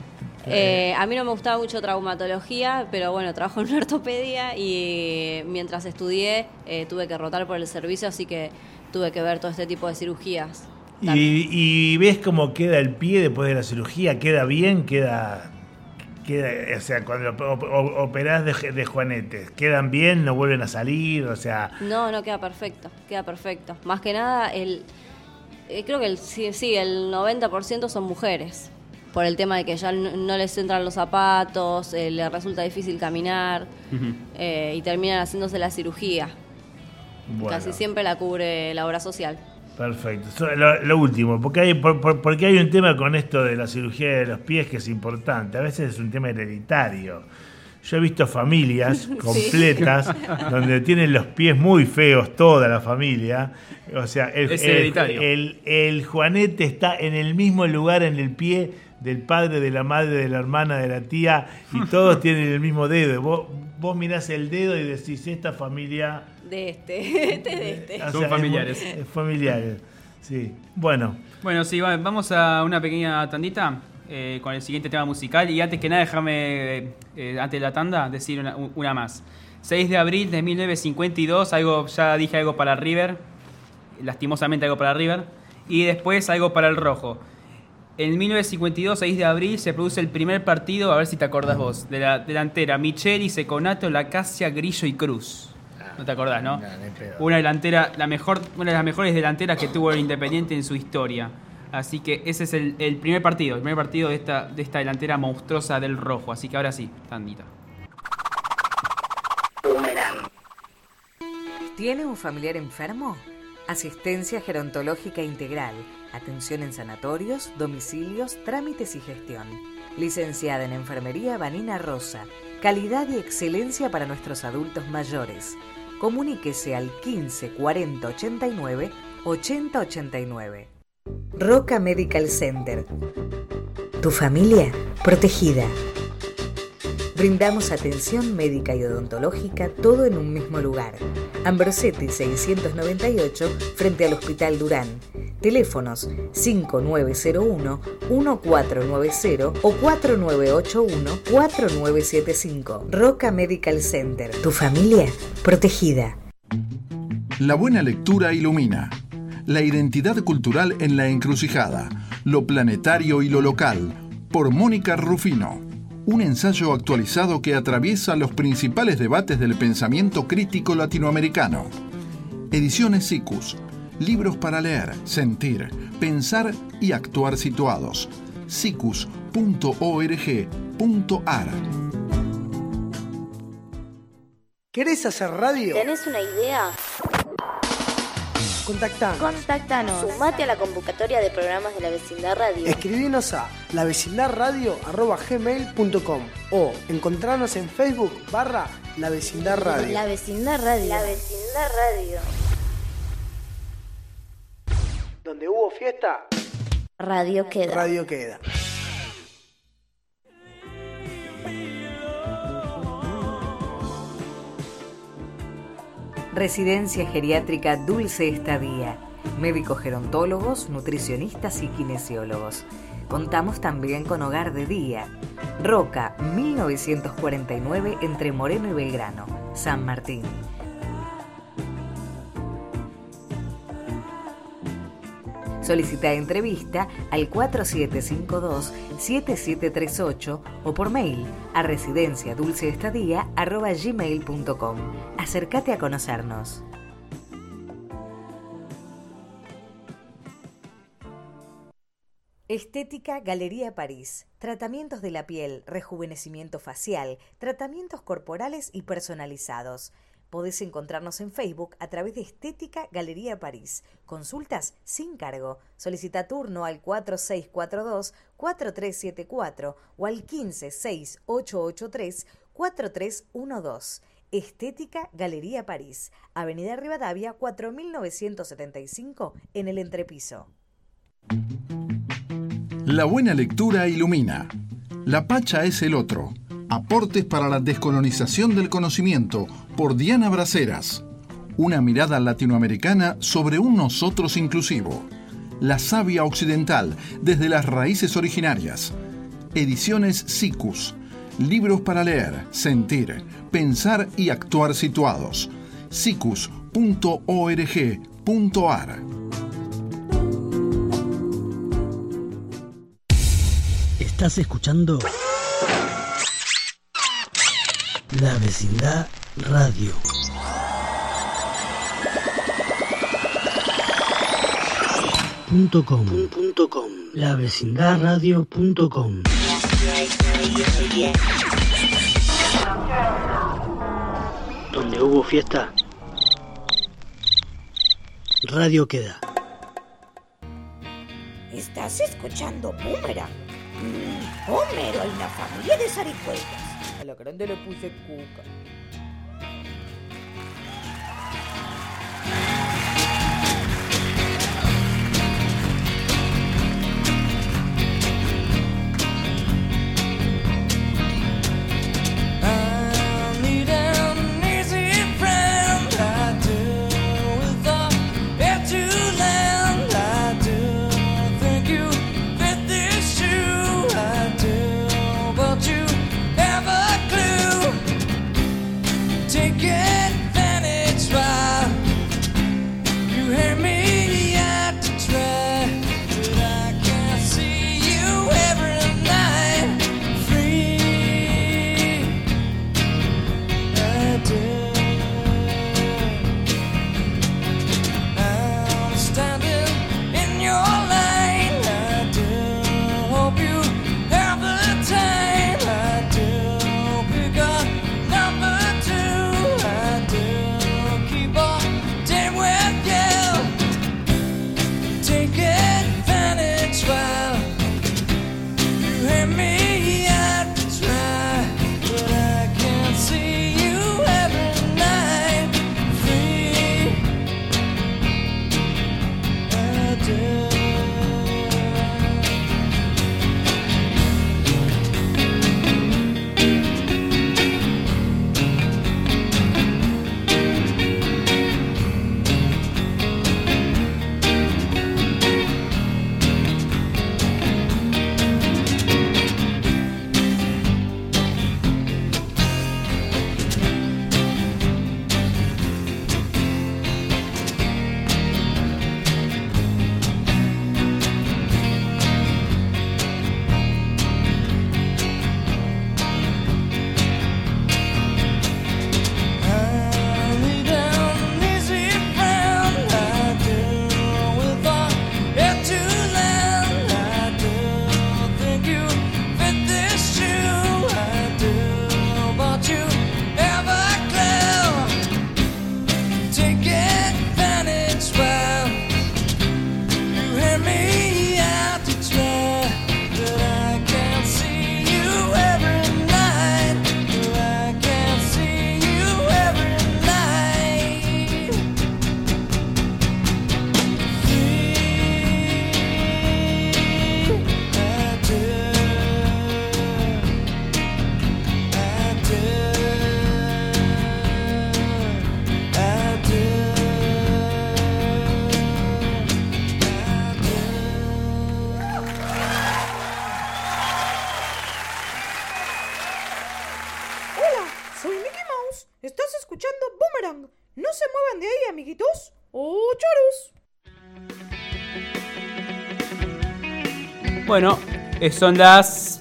A mí no me gustaba mucho traumatología, pero bueno, trabajo en una ortopedia y mientras estudié tuve que rotar por el servicio, así que tuve que ver todo este tipo de cirugías. ¿Y ves cómo queda el pie después de la cirugía? ¿Queda bien? ¿Queda o sea, cuando operás de juanetes, ¿quedan bien? ¿No vuelven a salir? O sea... No, queda perfecto. Más que nada, creo que el 90% son mujeres. Por el tema de que ya no les entran los zapatos, les resulta difícil caminar, y terminan haciéndose la cirugía. Bueno. Casi siempre la cubre la obra social. Perfecto. Lo último, porque hay un tema con esto de la cirugía de los pies que es importante. A veces es un tema hereditario. Yo he visto familias completas donde tienen los pies muy feos, toda la familia. O sea, es hereditario. El juanete está en el mismo lugar en el pie del padre, de la madre, de la hermana, de la tía, y todos tienen el mismo dedo. Vos mirás el dedo y decís, esta familia... de este. Son familiares. Es familiares, sí. Bueno, sí, vamos a una pequeña tandita con el siguiente tema musical. Y antes que nada, déjame, antes de la tanda, decir una más. 6 de abril de 1952, ya dije algo para River, lastimosamente algo para River, y después algo para el Rojo. En 1952, 6 de abril, se produce el primer partido, a ver si te acordás vos, de la delantera Micheli, Seconato, Lacasia, Grillo y Cruz. No te acordás, ¿no? Una delantera, una de las mejores delanteras que tuvo el Independiente en su historia. Así que ese es el primer partido de esta delantera monstruosa del rojo. Así que ahora sí, tandita. ¿Tiene un familiar enfermo? Asistencia gerontológica integral, atención en sanatorios, domicilios, trámites y gestión. Licenciada en Enfermería Vanina Rosa, calidad y excelencia para nuestros adultos mayores. Comuníquese al 15 40 89 80 89. Roca Medical Center. Tu familia protegida. Brindamos atención médica y odontológica todo en un mismo lugar. Ambrosetti 698 frente al Hospital Durán. Teléfonos 5901-1490 o 4981-4975. Roca Medical Center. Tu familia protegida. La buena lectura ilumina. La identidad cultural en la encrucijada. Lo planetario y lo local. Por Mónica Rufino. Un ensayo actualizado que atraviesa los principales debates del pensamiento crítico latinoamericano. Ediciones SICUS. Libros para leer, sentir, pensar y actuar situados. sicus.org.ar. ¿Querés hacer radio? ¿Tenés una idea? Contactanos. Sumate a la convocatoria de programas de la Vecindad Radio. Escribinos a lavecindadradio@gmail.com o encontrarnos en Facebook /La Vecindad Radio. La Vecindad Radio. La Vecindad Radio. Donde hubo fiesta, Radio queda. Radio queda. Residencia Geriátrica Dulce Estadía. Médicos gerontólogos, nutricionistas y kinesiólogos. Contamos también con hogar de día. Roca, 1949, entre Moreno y Belgrano, San Martín. Solicita entrevista al 4752-7738 o por mail a residenciadulceestadía@gmail.com. Acércate a conocernos. Estética Galería París. Tratamientos de la piel, rejuvenecimiento facial, tratamientos corporales y personalizados. Podés encontrarnos en Facebook a través de Estética Galería París. Consultas sin cargo. Solicita turno al 4642-4374 o al 156883-4312. Estética Galería París. Avenida Rivadavia 4975 en el entrepiso. La buena lectura ilumina. La Pacha es el otro. Aportes para la descolonización del conocimiento, por Diana Braceras. Una mirada latinoamericana sobre un nosotros inclusivo. La savia occidental, desde las raíces originarias. Ediciones SICUS. Libros para leer, sentir, pensar y actuar situados. sicus.org.ar. ¿Estás escuchando? La Vecindad Radio. .com. lavecindadradio.com. Donde hubo fiesta, radio queda. ¿Estás escuchando Boomerang? Homero y la familia de Zaricuetas. A la grande le puse cuca. Estás escuchando Boomerang. No se muevan de ahí, amiguitos. ¡Oh, choros! Bueno, son las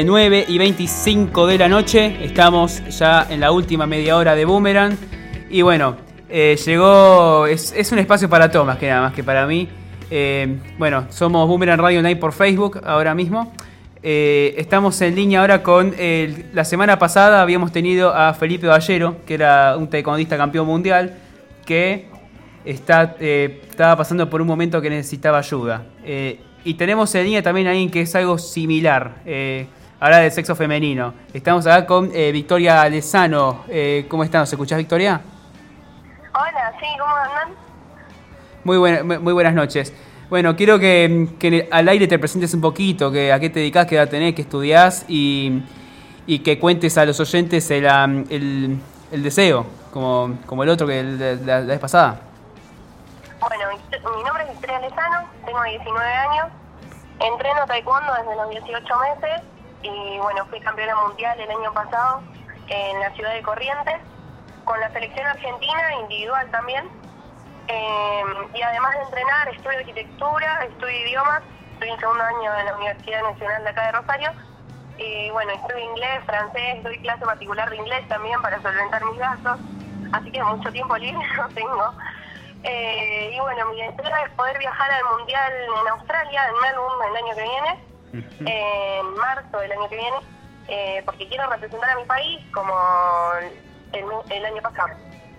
9:25 de la noche. Estamos ya en la última media hora de Boomerang. Y bueno, llegó... Es un espacio para todos, más que nada, más que para mí. Bueno, somos Boomerang Radio Night por Facebook ahora mismo. Estamos en línea ahora con... la semana pasada habíamos tenido a Felipe Ballero, que era un taekwondista campeón mundial, que estaba pasando por un momento que necesitaba ayuda. Y tenemos en línea también a alguien que es algo similar, ahora del sexo femenino. Estamos acá con Victoria Lezano. ¿Cómo están? ¿Nos escuchás, Victoria? Hola, sí, ¿cómo andan? Muy buenas noches. Bueno, quiero que al aire te presentes un poquito, que a qué te dedicás, qué edad tenés, qué estudiás y que cuentes a los oyentes el deseo, como el otro que la vez pasada. Bueno, mi nombre es Victoria Lezano, tengo 19 años, entreno taekwondo desde los 18 meses y bueno, fui campeona mundial el año pasado en la ciudad de Corrientes, con la selección argentina, individual también. Y además de entrenar, estudio arquitectura, estudio idiomas, estoy en segundo año de la Universidad Nacional de acá de Rosario. Y bueno, estudio inglés, francés, doy clase particular de inglés también para solventar mis gastos, así que mucho tiempo libre no tengo. Y bueno, mi deseo es poder viajar al Mundial en Australia, en Melbourne, el año que viene, en marzo del año que viene, porque quiero representar a mi país como el año pasado.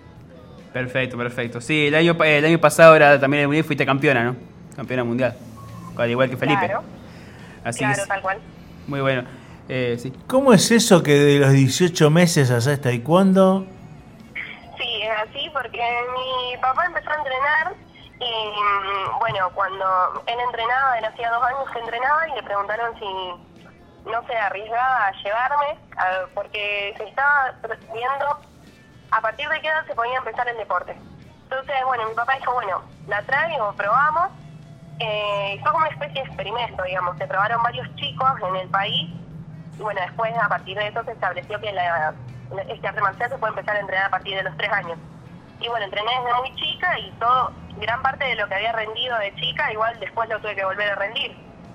Perfecto. Sí, el año pasado era también el Mundial, fuiste campeona, ¿no? Campeona mundial, al igual que Felipe. Claro, así claro, es. Tal cual. Muy bueno. Sí. ¿Cómo es eso que de los 18 meses haces taekwondo? Sí, es así porque mi papá empezó a entrenar y bueno, cuando él entrenaba, él hacía 2 años que entrenaba y le preguntaron si no se arriesgaba a llevarme, porque se estaba viendo a partir de qué edad se podía empezar el deporte. Entonces, bueno, mi papá dijo, bueno, la traigo, probamos. Fue como una especie de experimento, digamos. Se probaron varios chicos en el país y bueno, después a partir de eso se estableció que este arte marcial se puede empezar a entrenar a partir de los 3 años. Y bueno, entrené desde muy chica y gran parte de lo que había rendido de chica, igual después lo tuve que volver a rendir.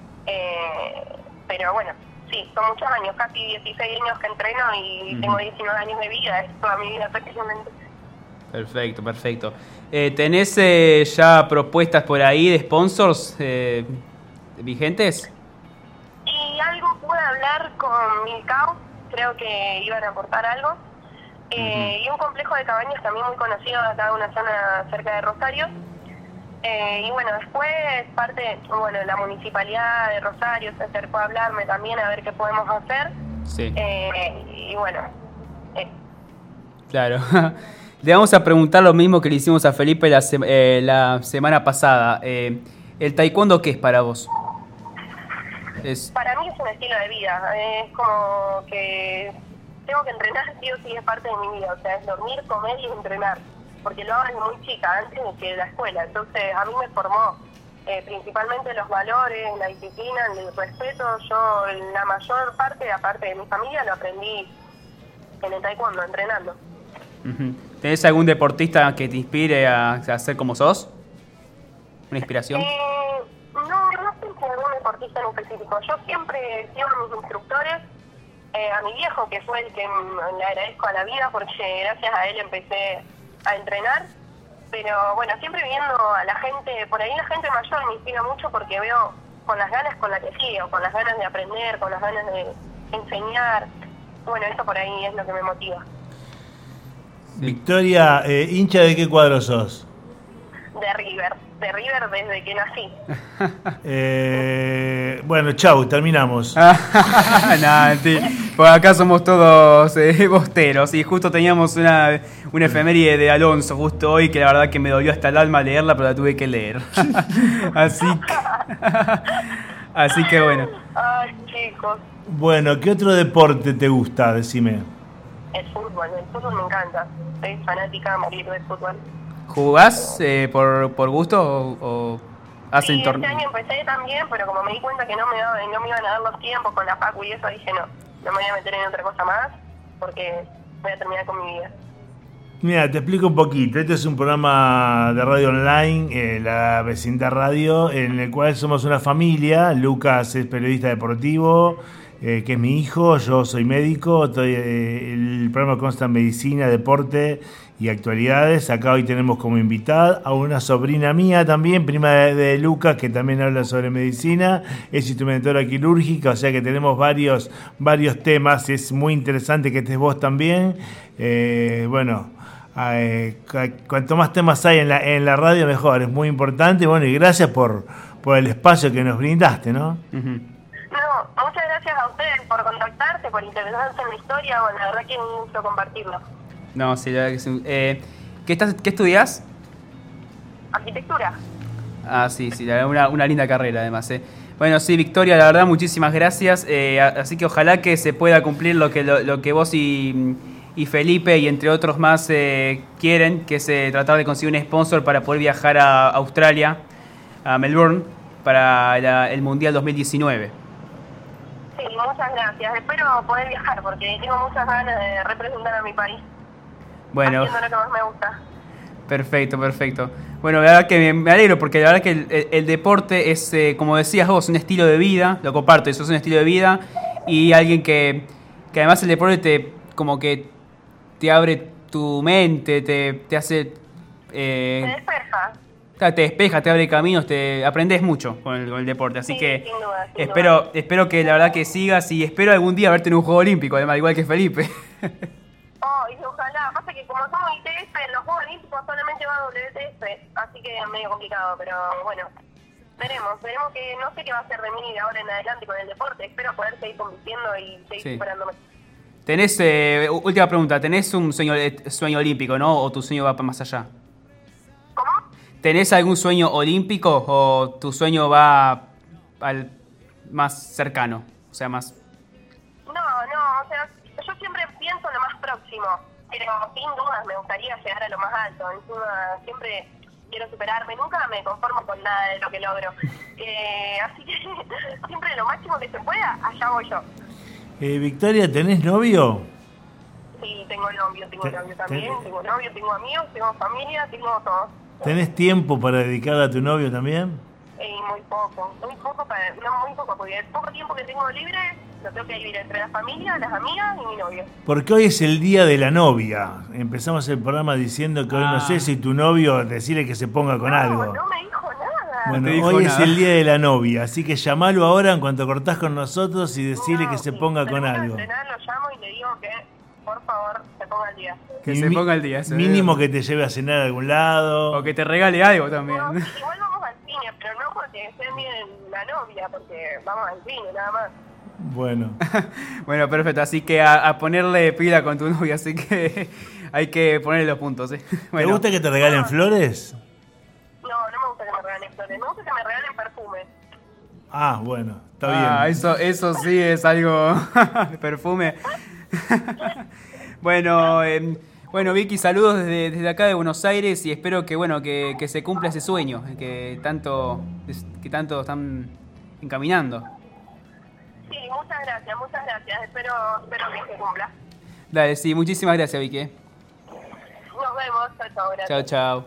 Pero bueno, sí, son muchos años, casi 16 años que entreno y tengo 19 años de vida, es toda mi vida prácticamente. Perfecto. ¿Tenés ya propuestas por ahí de sponsors vigentes? Y algo pude hablar con Milcao, creo que iban a aportar algo. Y un complejo de cabañas también muy conocido acá de una zona cerca de Rosario. Y bueno, después la municipalidad de Rosario se acercó a hablarme también a ver qué podemos hacer. Sí. Y bueno. Claro. Le vamos a preguntar lo mismo que le hicimos a Felipe la semana pasada. ¿El taekwondo qué es para vos? Para mí es un estilo de vida. Es como que tengo que entrenar sí o sí, es parte de mi vida. O sea, es dormir, comer y entrenar. Porque lo hago desde muy chica, antes que la escuela. Entonces, a mí me formó principalmente los valores, la disciplina, el respeto. Yo, la mayor parte, aparte de mi familia, lo aprendí en el taekwondo, entrenando. ¿Tenés algún deportista que te inspire a ser como sos? ¿Una inspiración? No sé si algún deportista en específico. Yo siempre sigo a mis instructores, a mi viejo, que fue el que le agradezco a la vida, porque gracias a él empecé a entrenar. Pero bueno, siempre viendo a la gente, por ahí la gente mayor me inspira mucho porque veo con las ganas con las que sigo, con las ganas de aprender, con las ganas de enseñar. Bueno, eso por ahí es lo que me motiva. Victoria, ¿hincha de qué cuadro sos? De River desde que nací. Bueno, chau, terminamos. Por acá somos todos bosteros y justo teníamos una efeméride de Alonso justo hoy que la verdad que me dolió hasta el alma leerla, pero la tuve que leer. Así que bueno. Ay, chicos. Bueno, ¿qué otro deporte te gusta? Decime. El fútbol me encanta. Soy fanática a morir del fútbol. ¿Jugás por gusto o hacen torneos? Este año empecé también, pero como me di cuenta que no me iban a dar los tiempos con la facu y eso, dije no me voy a meter en otra cosa más porque voy a terminar con mi vida. Mira, te explico un poquito. Este es un programa de radio online, La Vecindad Radio, en el cual somos una familia. Lucas es periodista deportivo, que es mi hijo. Yo soy médico. El programa consta en medicina, deporte y actualidades. Acá hoy tenemos como invitada a una sobrina mía también, prima de Lucas, que también habla sobre medicina. Es instrumentadora quirúrgica, o sea que tenemos varios temas. Es muy interesante que estés vos también. Cuanto más temas hay en la radio, mejor. Es muy importante. Bueno, y gracias por el espacio que nos brindaste, ¿no? No, muchas gracias a ustedes por contactarse, por interesarse en la historia. Bueno, la verdad que es un gusto compartirlo. No, sí, la verdad que sí. ¿Qué estudiás? Arquitectura. Ah, sí, la verdad, una linda carrera además. Bueno, sí, Victoria, la verdad, muchísimas gracias. Así que ojalá que se pueda cumplir lo que vos y Felipe y entre otros más quieren, que es tratar de conseguir un sponsor para poder viajar a Australia, a Melbourne, para el Mundial 2019. Sí, muchas gracias. Espero poder viajar porque tengo muchas ganas de representar a mi país. Bueno, haciendo lo que más me gusta. Perfecto. Bueno, la verdad que me alegro porque la verdad que el deporte es, como decías vos, un estilo de vida. Lo comparto, eso es un estilo de vida. Y alguien que además el deporte te abre tu mente, te hace... te despeja. Te despeja, te abre caminos, aprendes mucho con el deporte. Así que sin duda. espero que la verdad que sigas y espero algún día verte en un Juego Olímpico, además, igual que Felipe. Y ojalá. Pasa que como somos ITF, en los Juegos Olímpicos solamente va WTF, así que es medio complicado, pero bueno, veremos que no sé qué va a ser de mí de ahora en adelante con el deporte. Espero poder seguir compitiendo y seguir superándome. Tenés, última pregunta, ¿tenés un sueño olímpico, no? ¿O tu sueño va más allá? ¿Cómo? ¿Tenés algún sueño olímpico o tu sueño va al más cercano? O sea, más... No, o sea, yo siempre pienso en lo más próximo, pero sin dudas me gustaría llegar a lo más alto. Encima, siempre quiero superarme, nunca me conformo con nada de lo que logro. Así que siempre lo máximo que se pueda, allá voy yo. Victoria, ¿tenés novio? Sí, tengo novio también, tengo novio, tengo amigos, tengo familia, tengo todo. ¿Tenés tiempo para dedicarle a tu novio también? Muy poco, porque el poco tiempo que tengo libre lo tengo que dividir entre la familia, las amigas y mi novio. Porque hoy es el día de la novia. Empezamos el programa diciendo que hoy no sé si tu novio, decirle que se ponga con algo. No me dijo nada. Bueno, hoy es el día de la novia, así que llamalo ahora en cuanto cortás con nosotros y decirle que se ponga con algo. Lo llamo y le digo que, por favor, se ponga al día. Que se ponga al día. Eso mínimo que te lleve a cenar a algún lado. O que te regale algo también. No, igual vamos al cine, pero no porque esté bien la novia, porque vamos al cine, nada más. Bueno. Bueno, perfecto. Así que a ponerle pila con tu novia, así que hay que ponerle los puntos. Bueno. ¿Te gusta que te regalen flores? No me gusta que me regalen flores. Me gusta que me regalen perfume. Ah, bueno, está bien. Eso sí es algo perfume. Bueno, Vicky, saludos desde acá de Buenos Aires y espero que se cumpla ese sueño que tanto están encaminando. Sí, muchas gracias. Espero que se cumpla. Dale, sí, muchísimas gracias, Vicky. Nos vemos, chao, gracias. Chao.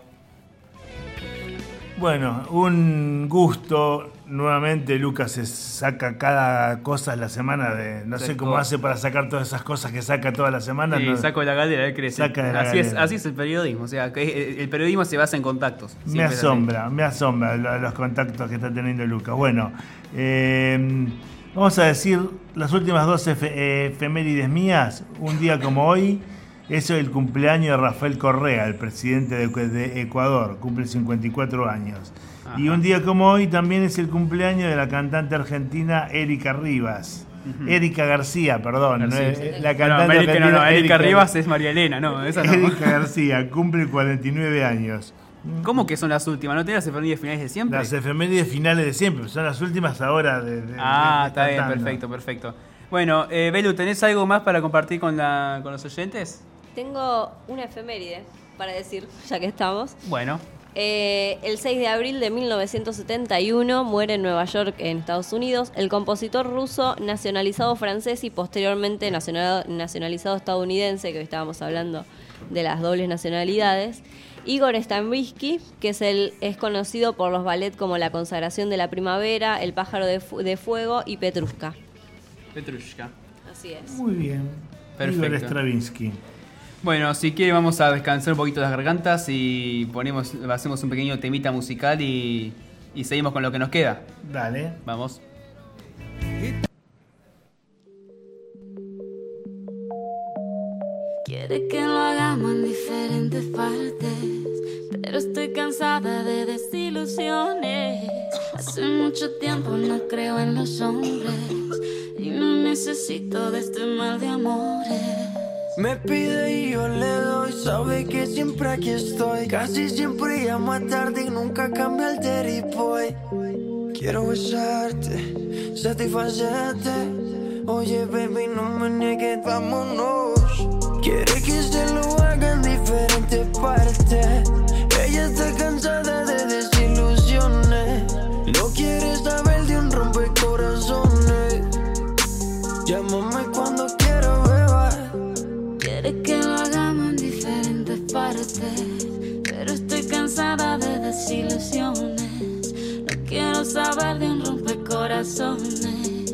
Bueno, un gusto. Nuevamente Lucas se saca cada cosa a la semana no sé cómo hace para sacar todas esas cosas que saca toda la semana. Sí, saco de la galera, él crece. Así es el periodismo, o sea, el periodismo se basa en contactos. Me asombra los contactos que está teniendo Lucas. Bueno, vamos a decir las últimas dos efemérides mías. Un día como hoy es el cumpleaños de Rafael Correa, el presidente de Ecuador, cumple 54 años. Ajá. Y un día como hoy también es el cumpleaños de la cantante argentina Erika Rivas. Uh-huh. Erika García, perdón. La cantante argentina, Erika Rivas es María Elena, no, esa no. Erika García cumple 49 años. ¿Cómo que son las últimas? ¿No tenés las efemérides finales de siempre? Las efemérides finales de siempre, son las últimas ahora está bien, perfecto. Bueno, Belu, ¿tenés algo más para compartir con los oyentes? Tengo una efeméride para decir, ya que estamos. Bueno. El 6 de abril de 1971 muere en Nueva York, en Estados Unidos, el compositor ruso nacionalizado francés y posteriormente nacionalizado estadounidense, que hoy estábamos hablando de las dobles nacionalidades. Igor Stravinsky, que es conocido por los ballets como La consagración de la primavera, El pájaro de fuego y Petrushka. Así es. Muy bien. Perfecto. Igor Stravinsky. Bueno, si quiere vamos a descansar un poquito las gargantas y hacemos un pequeño temita musical y seguimos con lo que nos queda. Dale. Vamos. Quiere que lo hagamos en diferentes partes, pero estoy cansada de desilusiones. Hace mucho tiempo no creo en los hombres y no necesito de este mal de amores. Me pide y yo le doy, sabe que siempre aquí estoy. Casi siempre llama tarde y nunca cambia el teripoy. Quiero besarte, satisfacerte. Oye baby, no me niegues, vámonos. Quiere que se lo haga en diferentes partes. Ella está cansada de desilusiones. No quiere saber de un rompecorazones. Llámame cuando quiera, beba. Quiere que lo hagamos en diferentes partes, pero estoy cansada de desilusiones. No quiero saber de un rompecorazones.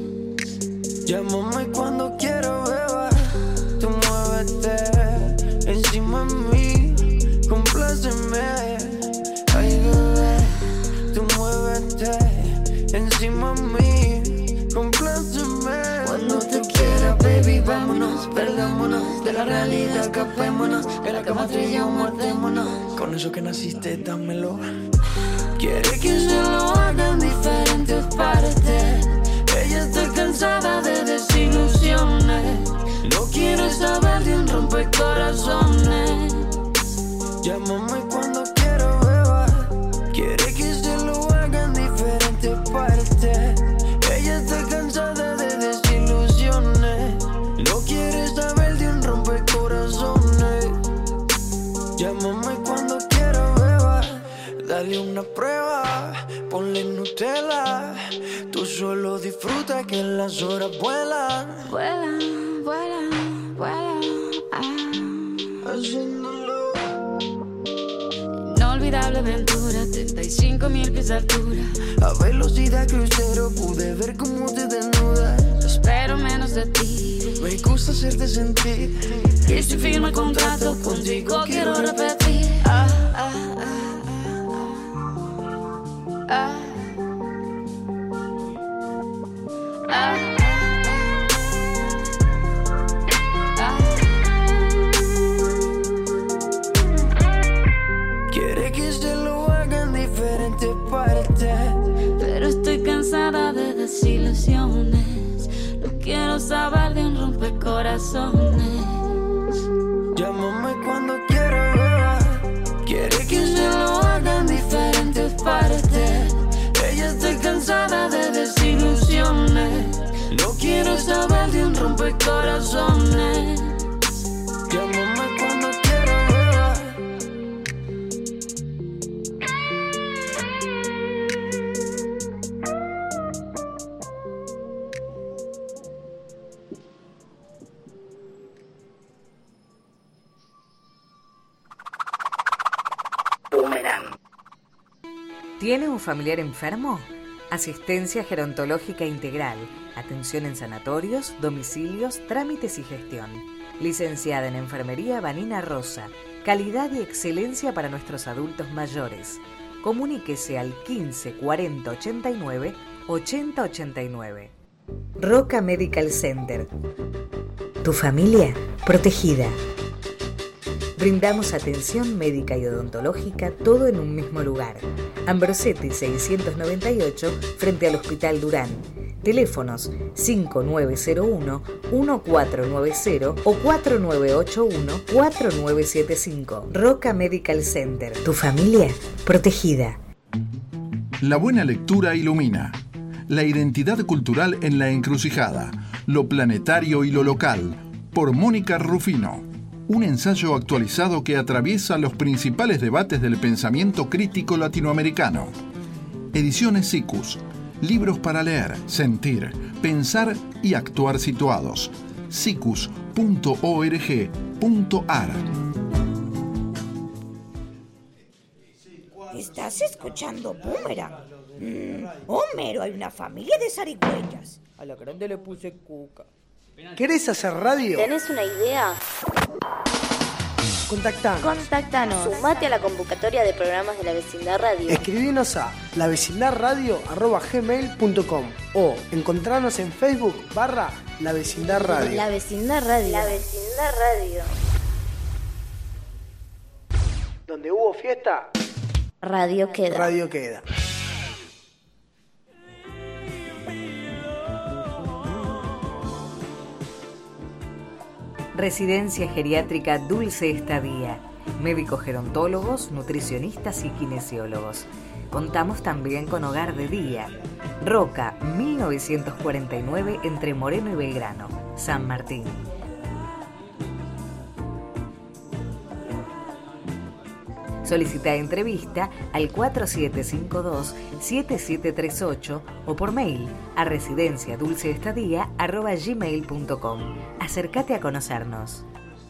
Llámame cuando quiera, beba. Tú muévete encima de mí, compláceme. Ay, bebé, tú muévete encima de mí, compláceme. Cuando te quiera, baby, vámonos, perdámonos de la realidad, escapémonos. En la cama trillamos, matémonos. Con eso que naciste, dámelo. Quiere que se lo haga en diferentes partes. Ella está cansada de desilusiones. No quiere saber de un rompecorazones. Llámame cuando quiera, beba. Quiere que se lo haga en diferentes partes. Ella está cansada de desilusiones. No quiere saber de un rompecorazones. Llámame cuando quiera, beba. Dale una prueba, ponle Nutella. Tú solo disfruta que las horas vuelan. Vuelan, vuelan, vuelan. Haciéndolo. Inolvidable aventura, 35.000 pies de altura. A velocidad crucero pude ver cómo te desnudas. Espero menos de ti. Me gusta hacerte sentir. Y si firmo el contrato contigo quiero repetir. Quiere que se lo haga en diferentes partes, pero estoy cansada de desilusiones. No quiero saber de un rompecorazones. Llámame cuando quiera, beba. Quiere que se lo haga en diferentes partes. Ella está cansada de desilusiones. No quiero saber de un rompecorazones. Llámame cuando quiera, beba. ¿Tiene un familiar enfermo? Asistencia gerontológica integral, atención en sanatorios, domicilios, trámites y gestión. Licenciada en Enfermería Vanina Rosa, calidad y excelencia para nuestros adultos mayores. Comuníquese al 15 40 89 80 89. Roca Medical Center. Tu familia protegida. Brindamos atención médica y odontológica todo en un mismo lugar. Ambrosetti 698 frente al Hospital Durán. Teléfonos 5901-1490 o 4981-4975. Roca Medical Center. Tu familia protegida. La buena lectura ilumina. La identidad cultural en la encrucijada. Lo planetario y lo local. Por Mónica Rufino. Un ensayo actualizado que atraviesa los principales debates del pensamiento crítico latinoamericano. Ediciones SICUS. Libros para leer, sentir, pensar y actuar situados. sicus.org.ar ¿Estás escuchando Boomerang? Homero, hay una familia de zarigüeyas. A la grande le puse cuca. ¿Querés hacer radio? ¿Tenés una idea? Contactanos. Sumate a la convocatoria de programas de la Vecindad Radio. Escribinos a lavecindadradio@gmail.com o encontrarnos en Facebook /La Vecindad Radio. La Vecindad Radio. La Vecindad Radio. Donde hubo fiesta, Radio queda. Radio queda. Residencia Geriátrica Dulce Estadía. Médicos gerontólogos, nutricionistas y kinesiólogos. Contamos también con hogar de día. Roca, 1949, entre Moreno y Belgrano, San Martín. Solicita entrevista al 4752-7738 o por mail a residenciadulceestadía@gmail.com. Acércate a conocernos.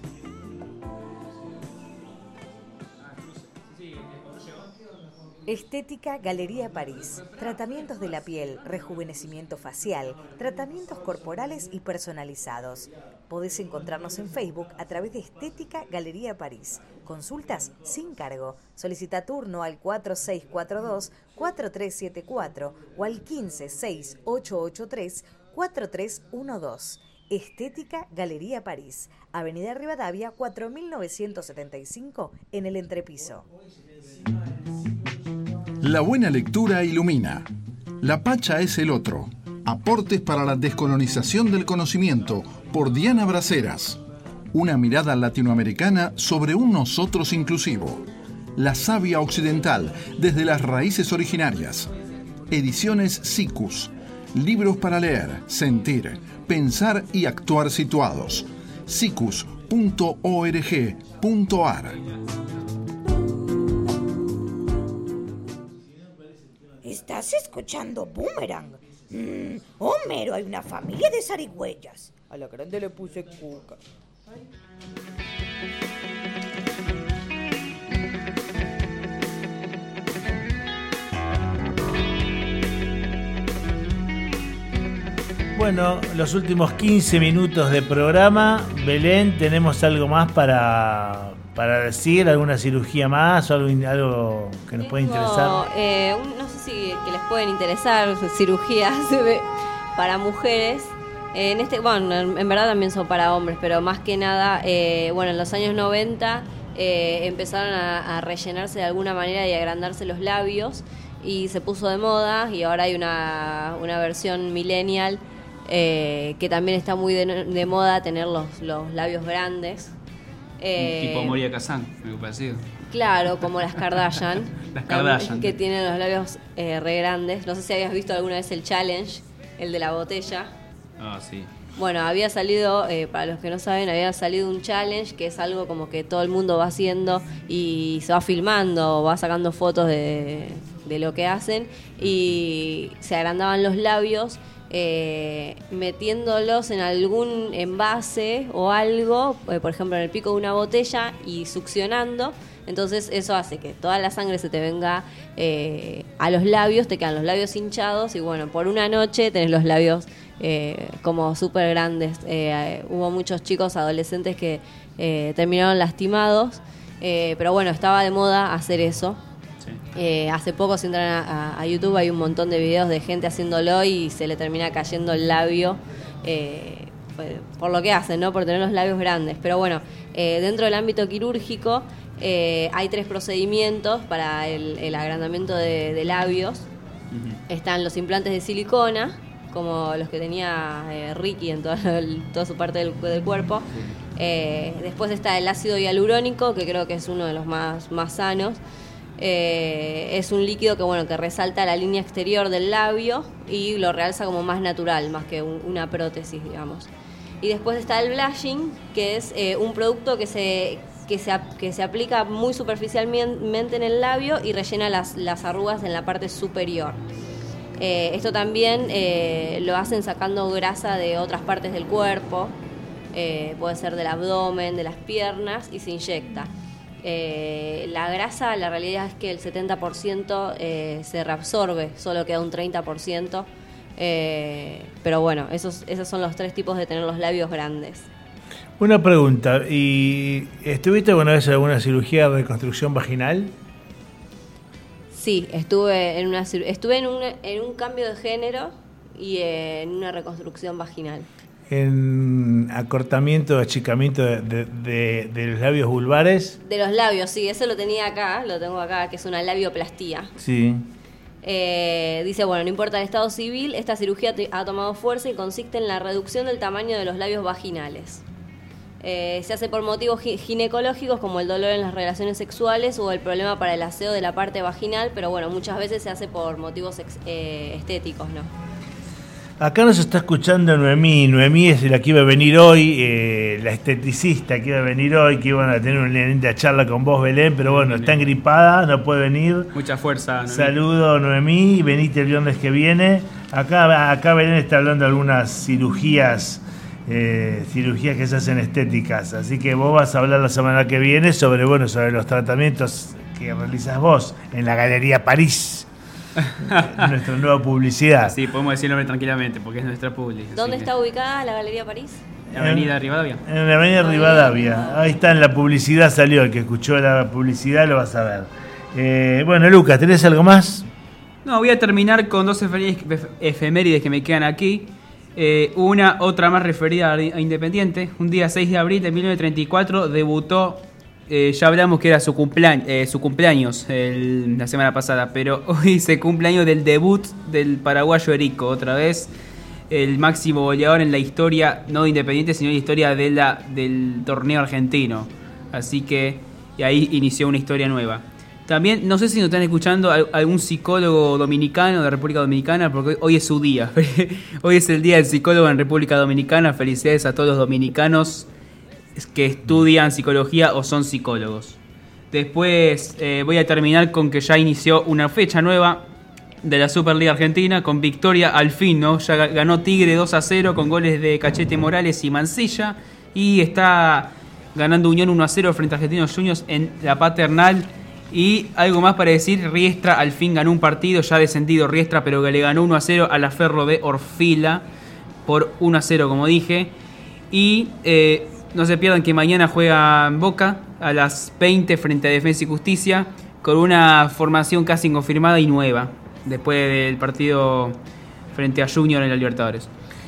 Estética Galería París. Tratamientos de la piel, rejuvenecimiento facial, tratamientos corporales y personalizados. Podés encontrarnos en Facebook a través de Estética Galería París. Consultas sin cargo. Solicita turno al 4642-4374 o al 156883-4312. Estética Galería París. Avenida Rivadavia 4975 en el entrepiso. La buena lectura ilumina. La Pacha es el otro. Aportes para la descolonización del conocimiento, por Diana Braceras. Una mirada latinoamericana sobre un nosotros inclusivo. La savia occidental, desde las raíces originarias. Ediciones SICUS. Libros para leer, sentir, pensar y actuar situados. sicus.org.ar. ¿Estás escuchando Boomerang? Homero, hay una familia de zarigüeyas. A la grande le puse cuca. Bueno, los últimos 15 minutos de programa. Belén, ¿tenemos algo más para decir? ¿Alguna cirugía más o algo que nos pueda interesar? No sé si que les pueden interesar cirugías para mujeres. En verdad también son para hombres, pero más que nada, en los años 90 empezaron a rellenarse de alguna manera y agrandarse los labios y se puso de moda, y ahora hay una versión millennial que también está muy de moda, tener los labios grandes. Tipo Moria Kazan, algo parecido. Claro, como las Kardashian. Las Kardashian. Que tienen los labios re grandes. No sé si habías visto alguna vez el challenge, el de la botella. Ah, sí. Bueno, había salido, para los que no saben, había salido un challenge que es algo como que todo el mundo va haciendo y se va filmando, va sacando fotos de lo que hacen, y se agrandaban los labios metiéndolos en algún envase o algo, por ejemplo en el pico de una botella, y succionando. Entonces eso hace que toda la sangre se te venga a los labios, te quedan los labios hinchados, y bueno, por una noche tenés los labios como súper grandes. Hubo muchos chicos adolescentes que terminaron lastimados, pero bueno, estaba de moda hacer eso. Sí. Hace poco, si entran a YouTube, hay un montón de videos de gente haciéndolo y se le termina cayendo el labio por lo que hacen, ¿no? Por tener los labios grandes. Pero bueno, dentro del ámbito quirúrgico hay 3 procedimientos para el agrandamiento de labios. Uh-huh. Están los implantes de silicona, como los que tenía Ricky en toda su parte del cuerpo. Después está el ácido hialurónico, que creo que es uno de los más sanos. Es un líquido que resalta la línea exterior del labio y lo realza como más natural, más que una prótesis, digamos. Y después está el blushing, que es un producto que se aplica muy superficialmente en el labio y rellena las arrugas en la parte superior. Esto también lo hacen sacando grasa de otras partes del cuerpo, puede ser del abdomen, de las piernas, y se inyecta. La grasa, la realidad es que el 70% se reabsorbe, solo queda un 30%. Pero bueno, esos son los 3 tipos de tener los labios grandes. Una pregunta, ¿y estuviste alguna vez en alguna cirugía de reconstrucción vaginal? Sí, estuve en un cambio de género y en una reconstrucción vaginal. En acortamiento, achicamiento de los labios vulvares. De los labios, sí, eso lo tengo acá, que es una labioplastía. Sí. Dice, bueno, no importa el estado civil, esta cirugía ha tomado fuerza y consiste en la reducción del tamaño de los labios vaginales. Se hace por motivos ginecológicos como el dolor en las relaciones sexuales o el problema para el aseo de la parte vaginal, pero bueno, muchas veces se hace por motivos estéticos, ¿no? Acá nos está escuchando Noemí. Noemí es la que iba a venir hoy, la esteticista que iba a venir hoy, que iban a tener una linda charla con vos, Belén, pero bueno, está engripada, no puede venir. Mucha fuerza, Noemí. Saludo, Noemí, venite el viernes que viene. Acá Belén está hablando de algunas cirugías que se hacen estéticas, así que vos vas a hablar la semana que viene sobre los tratamientos que realizás vos en la Galería París. Nuestra nueva publicidad. Sí, podemos decir el nombre tranquilamente porque es nuestra publicidad. ¿Dónde está ubicada la Galería París? En Avenida Rivadavia. En la Avenida Rivadavia. Ahí está, en la publicidad salió. El que escuchó la publicidad lo va a saber. Bueno, Lucas, ¿tenés algo más? No, voy a terminar con 2 efemérides que me quedan aquí. Otra más referida a Independiente. Un día 6 de abril de 1934 debutó. Ya hablamos que era su cumpleaños la semana pasada, pero hoy se cumpleaños del debut del paraguayo Erico, otra vez el máximo goleador en la historia, no de Independiente, sino en la historia del torneo argentino. Así que ahí inició una historia nueva. También, no sé si nos están escuchando algún psicólogo dominicano de República Dominicana, porque hoy es su día. Hoy es el día del psicólogo en República Dominicana. Felicidades a todos los dominicanos que estudian psicología o son psicólogos. Después voy a terminar con que ya inició una fecha nueva de la Superliga Argentina con victoria al fin, ¿no? Ya ganó Tigre 2-0 con goles de Cachete Morales y Mancilla, y está ganando Unión 1-0 frente a Argentinos Juniors en la Paternal. Y algo más para decir, Riestra al fin ganó un partido, ya descendido Riestra, pero que le ganó 1-0 a la Ferro de Orfila por 1-0, como dije. Y no se pierdan que mañana juega Boca a las 20 frente a Defensa y Justicia con una formación casi confirmada y nueva después del partido frente a Junior en la Libertadores.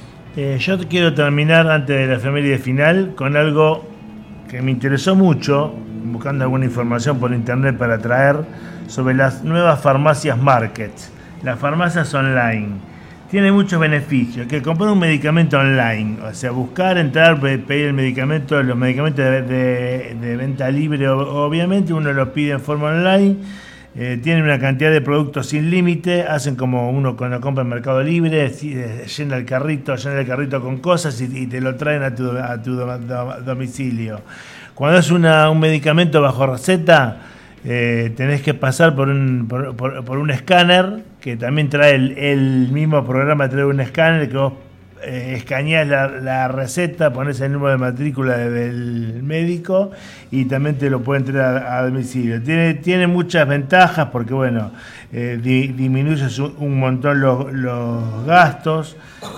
Yo quiero terminar antes de la efeméride final con algo que me interesó mucho, buscando alguna información por internet para traer, sobre las nuevas farmacias Market, las farmacias online. Tiene muchos beneficios, que comprar un medicamento online, o sea, buscar, entrar, pedir el medicamento, los medicamentos de venta libre, obviamente uno los pide en forma online, tienen una cantidad de productos sin límite, hacen como uno cuando compra en Mercado Libre, llena el carrito con cosas y te lo traen a tu domicilio. Cuando es un medicamento bajo receta, tenés que pasar por un escáner, que también trae el mismo programa, trae un escáner que vos escaneás la receta, ponés el número de matrícula del médico y también te lo pueden traer a domicilio. Tiene muchas ventajas porque, bueno, disminuyes un montón los gastos.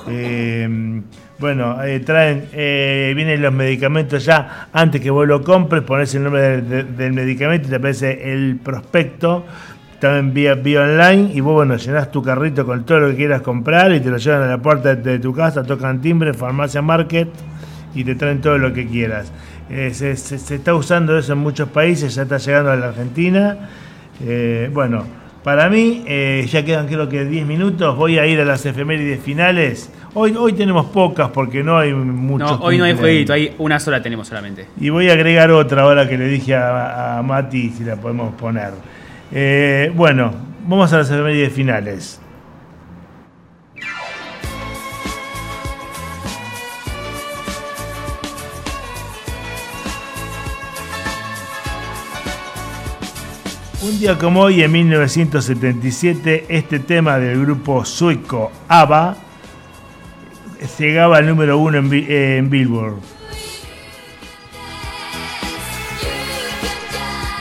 Vienen los medicamentos ya antes que vos lo compres, ponés el nombre del medicamento y te aparece el prospecto también vía online, y vos llenás tu carrito con todo lo que quieras comprar y te lo llevan a la puerta de tu casa, tocan timbre, farmacia Market, y te traen todo lo que quieras. Se está usando eso en muchos países, ya está llegando a la Argentina. Para mí, ya quedan creo que 10 minutos, voy a ir a las efemérides finales. Hoy tenemos pocas porque no hay muchos. No, hoy no hay jueguito, hay una sola tenemos solamente. Y voy a agregar otra ahora que le dije a Mati si la podemos poner. Vamos a las efemérides finales. Un día como hoy, en 1977, este tema del grupo sueco ABBA llegaba al número 1 en Billboard.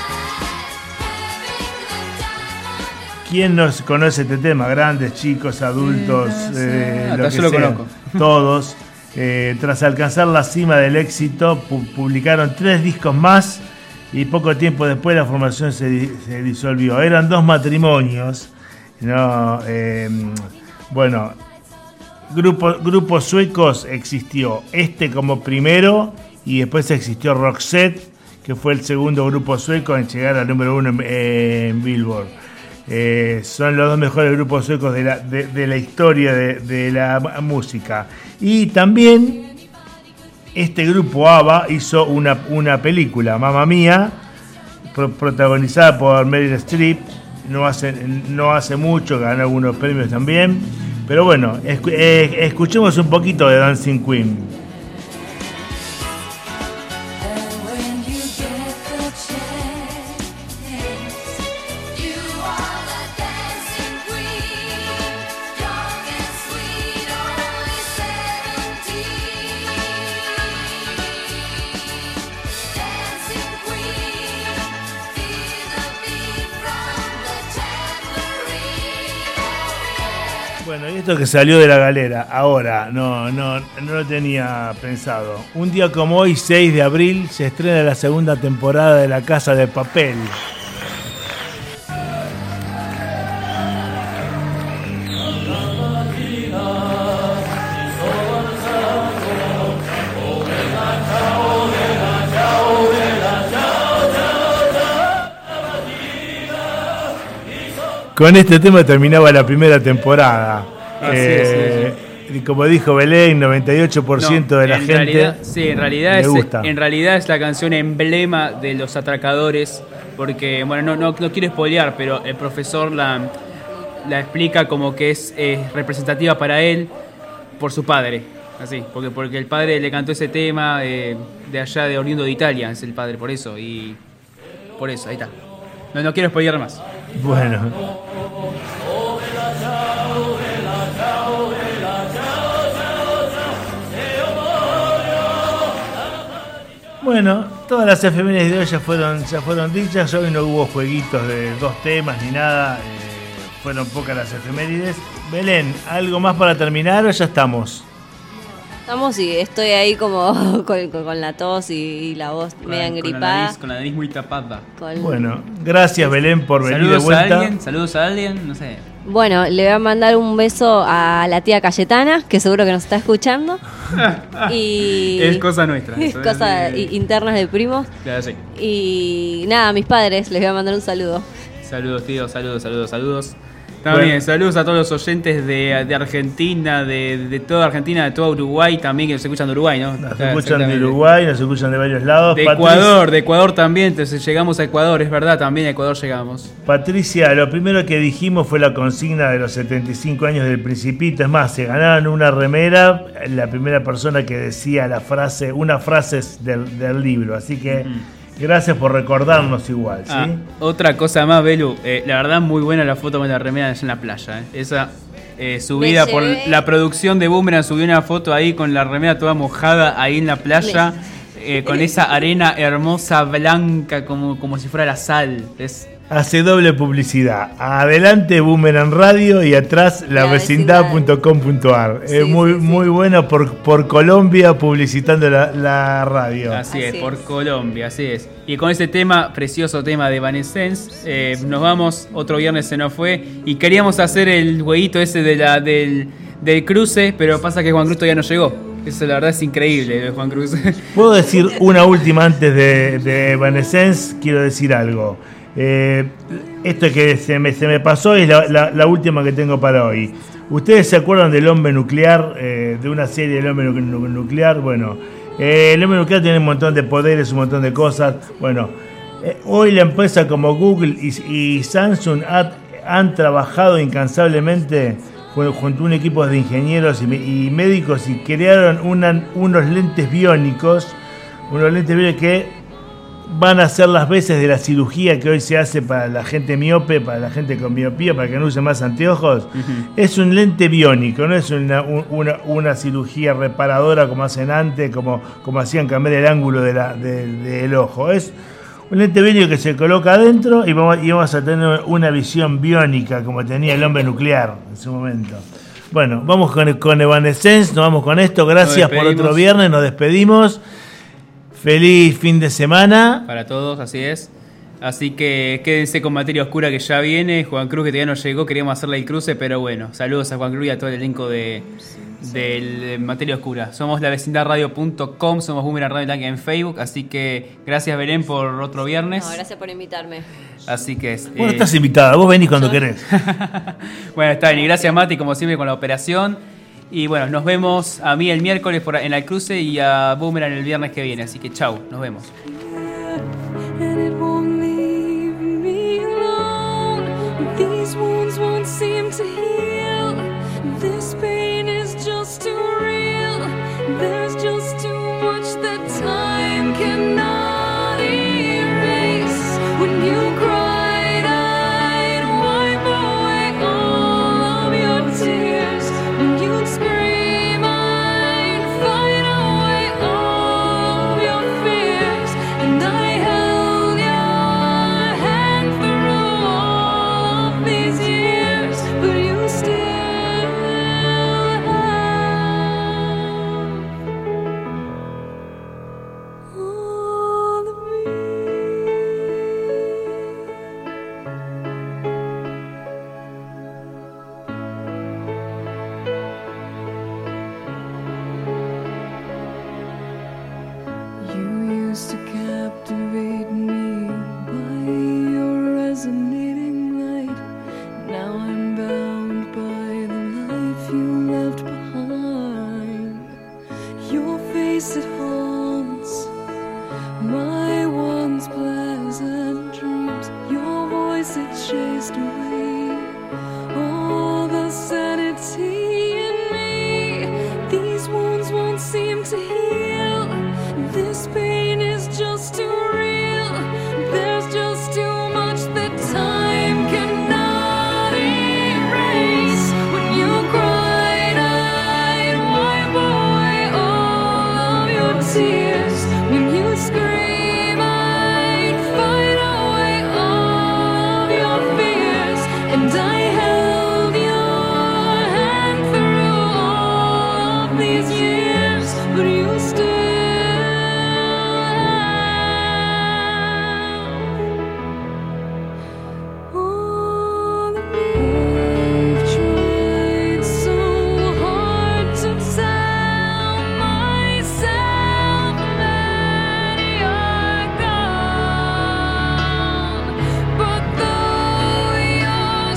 ¿Quién no conoce este tema? Grandes, chicos, adultos, lo que yo lo sea, conozco. todos. Tras alcanzar la cima del éxito, publicaron 3 discos más y poco tiempo después la formación se disolvió. Eran 2 matrimonios, ¿no? Bueno, grupos suecos existió este como primero y después existió Roxette, que fue el segundo grupo sueco en llegar al número 1 en Billboard. Son los 2 mejores grupos suecos de la historia de la música. Y también este grupo ABBA hizo una película, Mamma Mía, protagonizada por Meryl Streep. No hace mucho, ganó algunos premios también. Pero bueno, escuchemos un poquito de Dancing Queen. Bueno, y esto que salió de la galera, ahora, no lo tenía pensado. Un día como hoy, 6 de abril, se estrena la segunda temporada de La Casa de Papel. Con este tema terminaba la primera temporada. Como dijo Belén, 98% de la gente realidad, sí, en realidad le gusta. En realidad es la canción emblema de Los Atracadores, porque, bueno, no quiero spoilear, pero el profesor la explica como que es representativa para él por su padre, así, porque el padre le cantó ese tema de allá de oriundo de Italia, es el padre, por eso, ahí está. No quiero spoilear más. Bueno, todas las efemérides de hoy ya fueron dichas. Hoy no hubo jueguitos de 2 temas ni nada. Fueron pocas las efemérides. Belén, ¿algo más para terminar o ya estamos? Estamos, y estoy ahí como con la tos y la voz media engripada. Con la nariz muy tapada. Bueno, gracias Belén por venir de vuelta. Saludos a alguien, no sé. Bueno, le voy a mandar un beso a la tía Cayetana, que seguro que nos está escuchando. Y es cosa nuestra. Es cosa internas de primos. Claro, sí. Y nada, a mis padres les voy a mandar un saludo. Saludos, tío, saludos. También, saludos a todos los oyentes de Argentina, de toda Argentina, de toda Uruguay también, que nos escuchan de Uruguay, ¿no? Nos escuchan de Uruguay, nos escuchan de varios lados. De Ecuador también, entonces llegamos a Ecuador, es verdad, también a Ecuador llegamos. Patricia, lo primero que dijimos fue la consigna de los 75 años del Principito. Es más, se ganaron una remera, la primera persona que decía una frase del libro, así que... Gracias por recordarnos igual, ¿sí? Otra cosa más, Belu, la verdad muy buena la foto con la remera allá en la playa, Esa subida por la producción de Boomerang, subió una foto ahí con la remera toda mojada ahí en la playa, con esa arena hermosa, blanca, como si fuera la sal. Hace doble publicidad. Adelante Boomerang Radio y atrás lavecindad.com.ar. Muy bueno por Colombia publicitando la radio. Así es, por Colombia, así es. Y con ese tema, precioso tema de Evanescence, nos vamos, otro viernes se nos fue y queríamos hacer el jueguito ese del cruce, pero pasa que Juan Cruz todavía no llegó. Eso la verdad es increíble, Juan Cruz. ¿Puedo decir una última antes de Evanescence? Quiero decir algo. Esto que se me pasó es la última que tengo para hoy. ¿Ustedes se acuerdan del hombre nuclear? De una serie del hombre nuclear. Bueno, el hombre nuclear tiene un montón de poderes, un montón de cosas. Bueno, hoy la empresa como Google y Samsung han trabajado incansablemente junto a un equipo de ingenieros y médicos y crearon unos lentes biónicos que van a hacer las veces de la cirugía que hoy se hace para la gente miope, para la gente con miopía, para que no use más anteojos. Es un lente biónico, no es una cirugía reparadora como hacen antes, como hacían cambiar el ángulo del ojo. Es Un lente biónico que se coloca adentro y vamos a tener una visión biónica como tenía el hombre nuclear en su momento. Bueno, vamos con Evanescence, nos vamos con esto. Gracias por otro viernes, nos despedimos. Feliz fin de semana. Para todos, así es. Así que quédense con Materia Oscura que ya viene. Juan Cruz que todavía no llegó, queríamos hacerle el cruce, pero bueno, saludos a Juan Cruz y a todo el elenco de Materia Oscura. Somos lavecindadradio.com, somos Boomerang Radio en Facebook, así que gracias Belén por otro viernes. No, gracias por invitarme. Así que bueno, estás invitada, vos venís cuando querés. Bueno, está bien, y gracias Mati como siempre con la operación. Y bueno, nos vemos a mí el miércoles en el cruce y a Boomerang el viernes que viene, así que chau, nos vemos. These wounds won't seem to heal. This pain is just too real. There's just too much that time cannot erase. When you cried, I'd wipe away all of your tears. When you'd scream, I'd fight away all of your fears. And I held your hand through all these years, but you still have all of me. You used to captivate me by your resonating light. Now I'm bound by the life you left behind. Your face, it haunts my once pleasant dreams. Your voice, it chased away